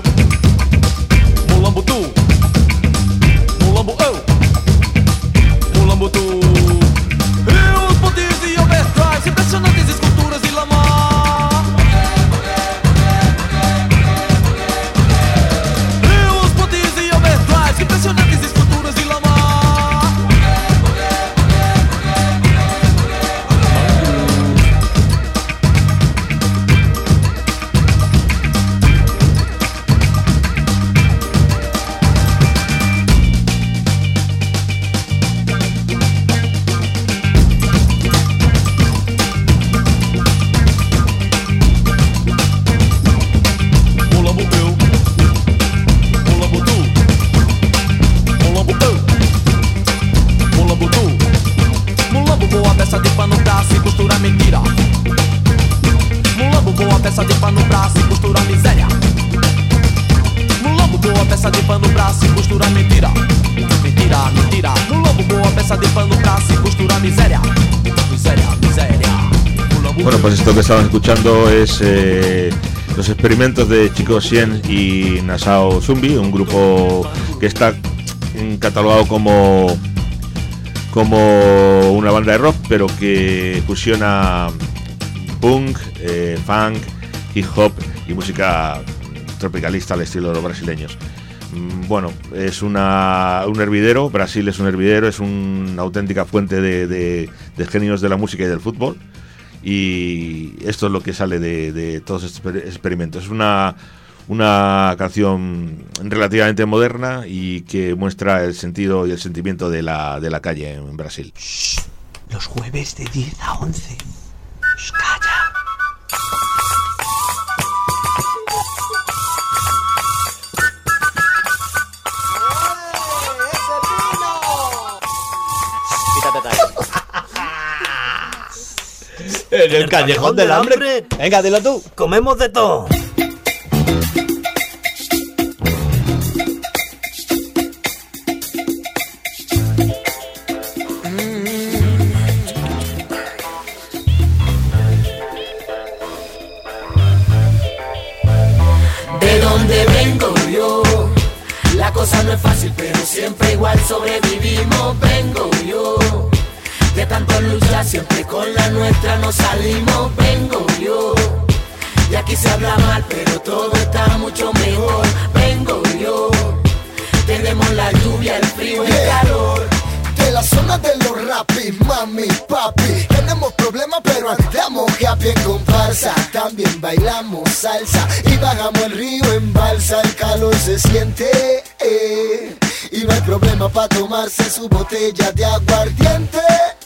mulambo tu, mulambo eu, mulambo tu. E os pontes e overdrives, impressionantes esculturas de lama. E os pontes e Bueno, pues esto que estaban escuchando es los experimentos de Chico Sien y Nassau Zumbi, un grupo que está catalogado como una banda de rock, pero que fusiona punk, funk, hip hop y música tropicalista al estilo de los brasileños. Bueno, es un hervidero. Brasil es un hervidero, es una auténtica fuente de genios de la música y del fútbol, y esto es lo que sale de todos estos experimentos. Es una canción relativamente moderna y que muestra el sentido y el sentimiento de la calle en Brasil. Shh, los jueves de 10 a 11. Shh, calla. En el callejón del hambre. Venga, dilo tú. Comemos de todo. De donde vengo yo, la cosa no es fácil, pero siempre igual sobrevivimos. Vengo yo, de tanto luchar, siempre con la nuestra nos salimos. Vengo yo, y aquí se habla mal, pero todo está mucho mejor. Vengo yo, tenemos la lluvia, el frío y el calor. De la zona de los rapis, mami, papi, tenemos problemas pero andamos happy en comparsa. También bailamos salsa y bajamos el río en balsa. El calor se siente, y no hay problema para tomarse su botella de aguardiente.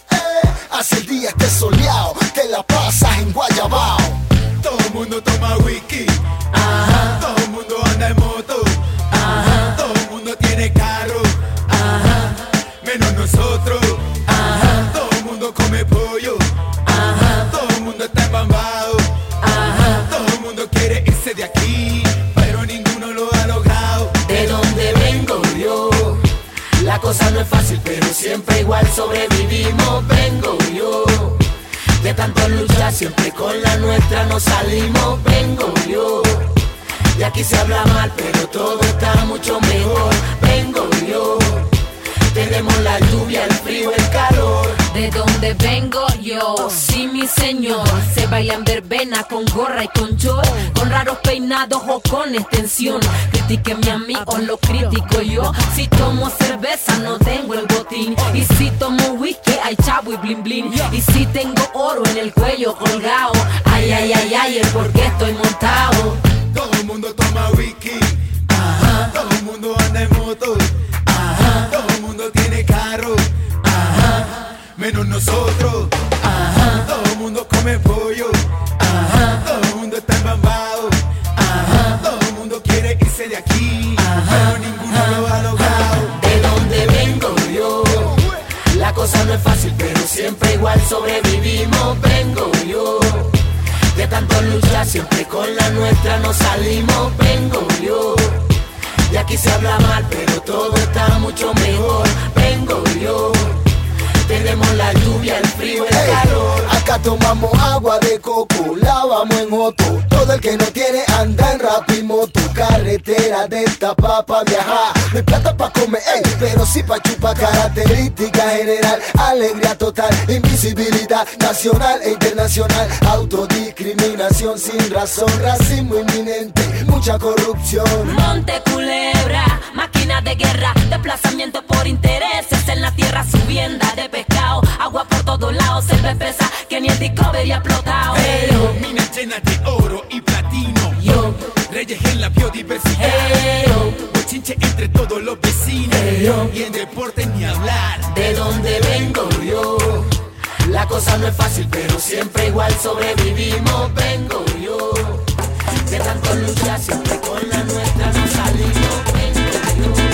Hace el día esté soleado, te la pasas en Guayabao. Todo el mundo toma whisky, ajá. Todo el mundo anda en moto, ajá. Todo el mundo tiene carro, ajá. Menos nosotros, ajá. Todo el mundo come pollo, ajá. Todo el mundo está embambado, ajá. Todo el mundo quiere irse de aquí, pero ninguno lo ha logrado. De donde vengo yo, la cosa no es fácil, pero siempre igual sobrevivimos. Vengo yo, de tanto luchar, siempre con la nuestra nos salimos. Vengo yo, y aquí se habla mal, pero todo está mucho mejor. Vengo yo, tenemos la lluvia, el frío, el calor. De donde vengo yo, sí mi señor, se bailan verbena con gorra y con short, con raros peinados o con extensión. Critíquenme a mí o lo critico yo. Si tomo cerveza no tengo el botín, y si tomo whisky hay chavo y blin blin, y si tengo oro en el cuello colgado, ay ay ay ay, el por qué estoy montado. Todo el mundo toma whisky, ajá. Todo el mundo anda en moto, ajá. Todo el mundo tiene carro, ajá. Menos nosotros, ajá. Todo el mundo come pollo, ajá. Todo el mundo está embambado, ajá. Todo el mundo quiere irse de aquí, ajá. Pero ninguno lo ha logrado. De donde vengo yo, la cosa no es fácil, pero siempre igual sobrevivimos. Vengo yo, de tanto luchar, siempre con la nuestra nos salimos. Vengo yo, y aquí se habla mal, pero todo está mucho mejor. Vengo yo, tenemos la lluvia, el frío, el calor. Acá tomamos agua de coco, lavamos en Otto. Todo el que no tiene anda en rapimoto. Carretera de esta pa' viajar. No hay plata pa' comer, pero sí pa' chupar. Característica general, alegría total, invisibilidad nacional e internacional. Autodiscriminación sin razón, racismo inminente, mucha corrupción. Monte Culebra, máquina de guerra, desplazamiento por intereses en la tierra, subienda de pescado, agua por todos lados, selva espesa que ni el Discovery ha explotado. Pero minas llenas de oro y platino, yo, reyes en la biodiversidad, bochinche entre todos los vecinos, y en deporte ni hablar. De donde vengo yo, la cosa no es fácil, pero siempre igual sobrevivimos. Vengo yo, de tanto luchar, siempre con la nuestra nos salimos. Vengo yo.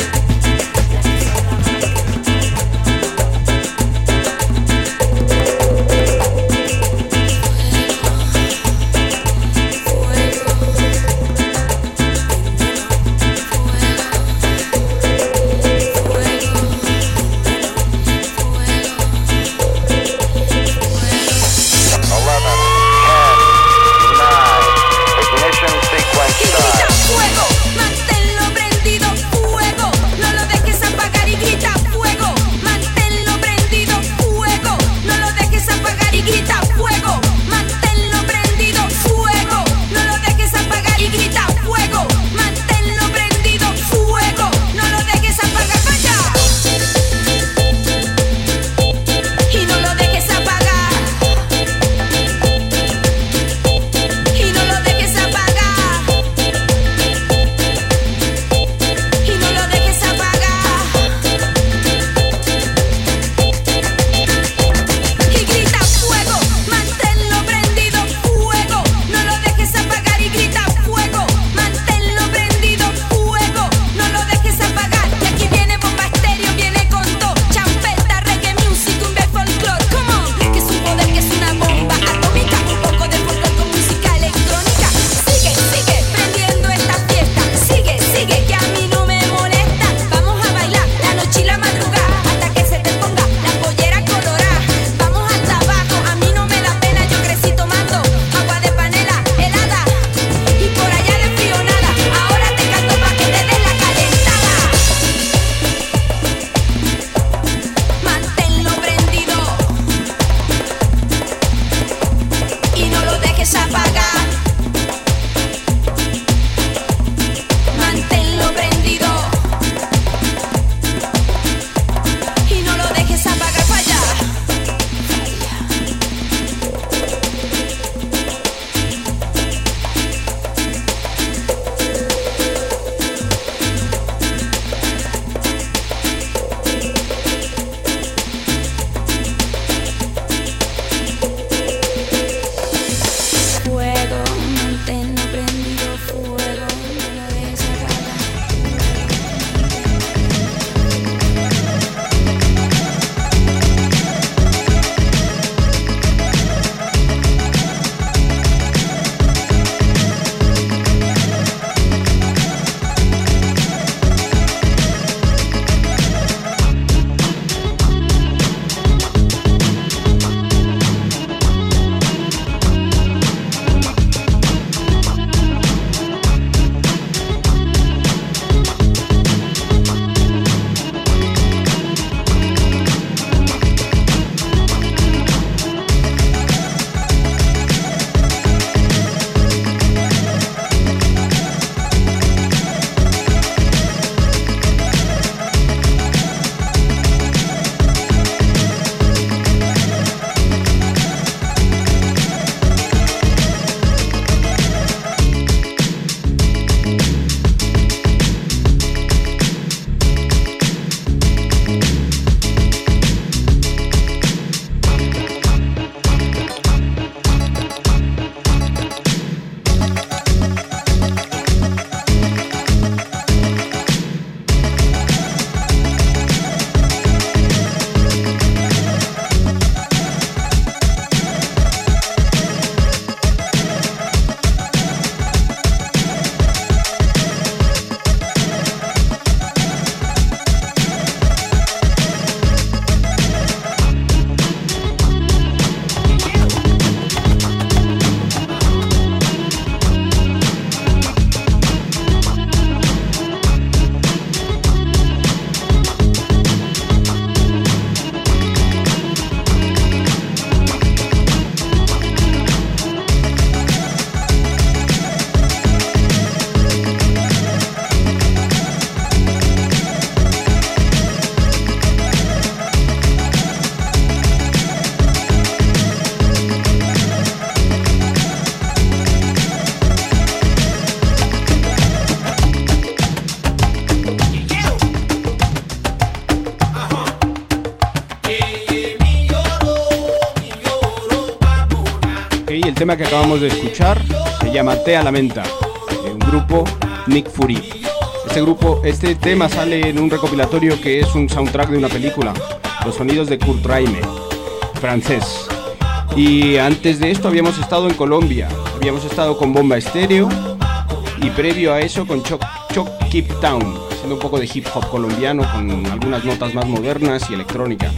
tema que acabamos de escuchar se llama Te a la Menta, de un grupo Nick Fury. Este tema sale en un recopilatorio que es un soundtrack de una película, Los sonidos de Kurt Raime, francés. Y antes de esto habíamos estado en Colombia, habíamos estado con Bomba Estéreo y previo a eso con Choc Keep Town, haciendo un poco de hip hop colombiano con algunas notas más modernas y electrónica.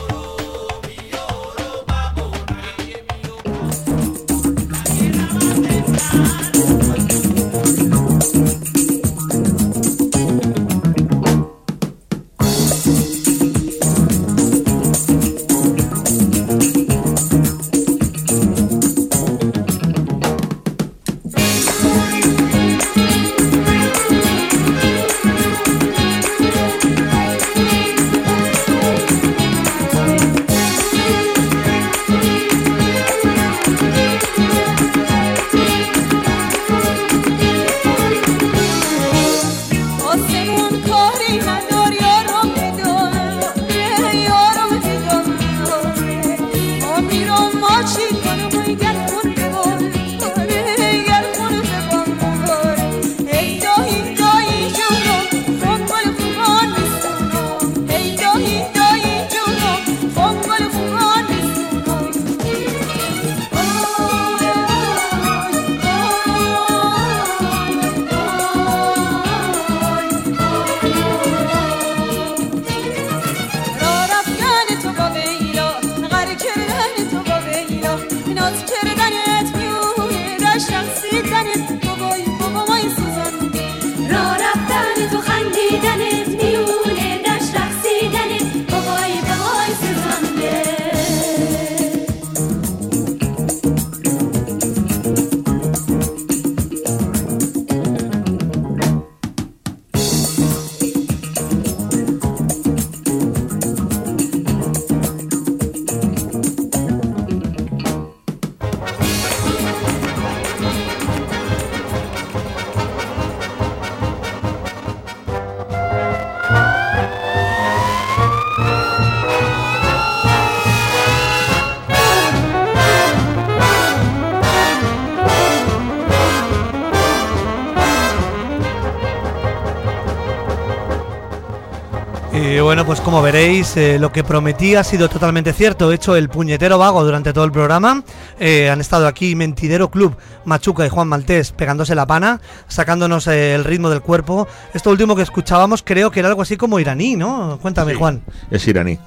Bueno, pues como veréis, lo que prometí ha sido totalmente cierto. He hecho el puñetero vago durante todo el programa. Han estado aquí Mentidero Club, Machuca y Juan Maltés pegándose la pana, sacándonos el ritmo del cuerpo. Esto último que escuchábamos creo que era algo así como iraní, ¿no? Cuéntame, sí, Juan. Es iraní.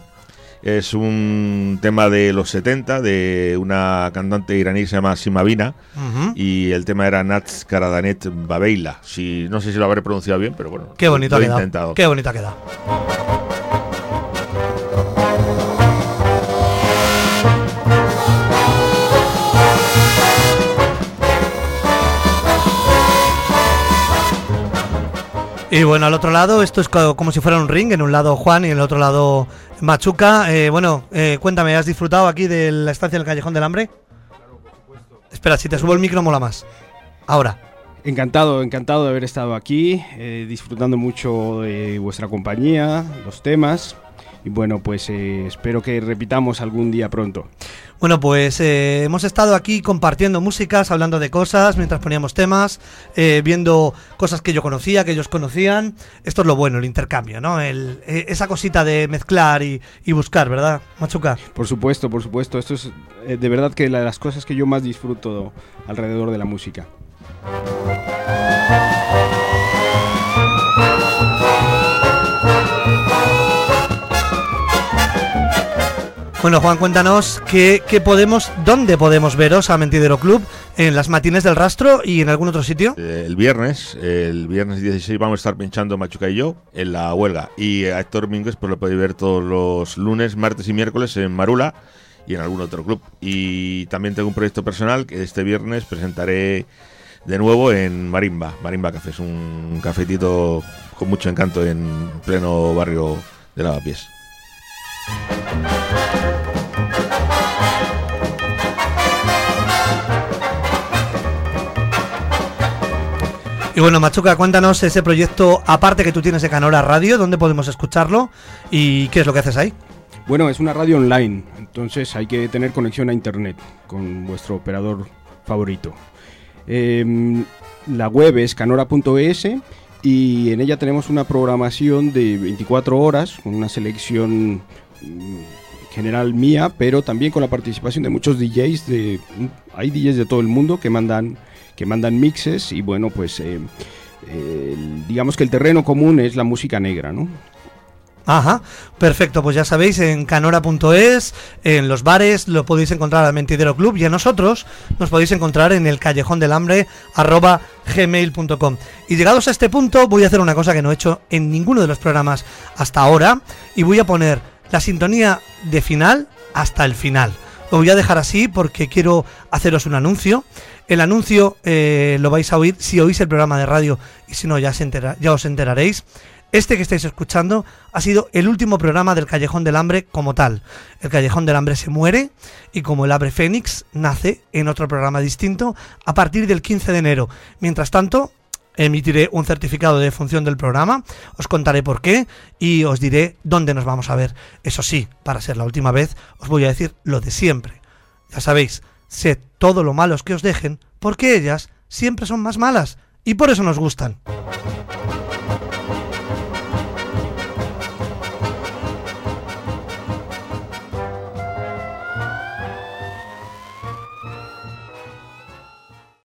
Es un tema de los 70 de una cantante iraní que se llama Simavina, y el tema era Nats Karadanet Babeila. No sé si lo habré pronunciado bien, pero bueno. Qué bonito lo ha he quedado. Intentado. Qué bonito ha quedado. Y bueno, al otro lado, esto es como si fuera un ring, en un lado Juan y en el otro lado Machuca. Cuéntame, ¿has disfrutado aquí de la estancia del Callejón del Hambre? Claro, por supuesto. Espera, si te subo el micro mola más. Ahora. Encantado de haber estado aquí, disfrutando mucho de vuestra compañía, los temas. Y bueno, pues espero que repitamos algún día pronto. Bueno, pues hemos estado aquí compartiendo músicas, hablando de cosas, mientras poníamos temas, viendo cosas que yo conocía, que ellos conocían. Esto es lo bueno, el intercambio, ¿no? Esa cosita de mezclar y buscar, ¿verdad, Machuca? Por supuesto. Esto es de verdad que de las cosas que yo más disfruto alrededor de la música. Bueno, Juan, cuéntanos dónde podemos veros a Mentidero Club, en las matines del Rastro y en algún otro sitio. El viernes 16 vamos a estar pinchando Machuca y yo en la huelga, y a Héctor Mínguez pues lo podéis ver todos los lunes, martes y miércoles en Marula y en algún otro club. Y también tengo un proyecto personal que este viernes presentaré de nuevo en Marimba Café. Es un cafetito con mucho encanto en pleno barrio de Lavapiés. Y bueno, Machuca, cuéntanos ese proyecto aparte que tú tienes de Canora Radio, ¿dónde podemos escucharlo y qué es lo que haces ahí? Bueno, es una radio online, entonces hay que tener conexión a internet con vuestro operador favorito. La web es canora.es y en ella tenemos una programación de 24 horas con una selección general mía, pero también con la participación de muchos DJs. Hay DJs de todo el mundo que mandan mixes y bueno, pues digamos que el terreno común es la música negra, ¿no? Ajá, perfecto, pues ya sabéis, en canora.es, en los bares, lo podéis encontrar al Mentidero Club, y a nosotros nos podéis encontrar en el callejondelambre@gmail.com. Y llegados a este punto voy a hacer una cosa que no he hecho en ninguno de los programas hasta ahora, y voy a poner la sintonía de final hasta el final. Lo voy a dejar así porque quiero haceros un anuncio. El anuncio lo vais a oír si oís el programa de radio, y si no ya os enteraréis. Este que estáis escuchando ha sido el último programa del Callejón del Hambre como tal. El Callejón del Hambre se muere y como el ave fénix nace en otro programa distinto a partir del 15 de enero. Mientras tanto, emitiré un certificado de defunción del programa, os contaré por qué y os diré dónde nos vamos a ver. Eso sí, para ser la última vez, os voy a decir lo de siempre. Ya sabéis, sed todo lo malos que os dejen, porque ellas siempre son más malas y por eso nos gustan.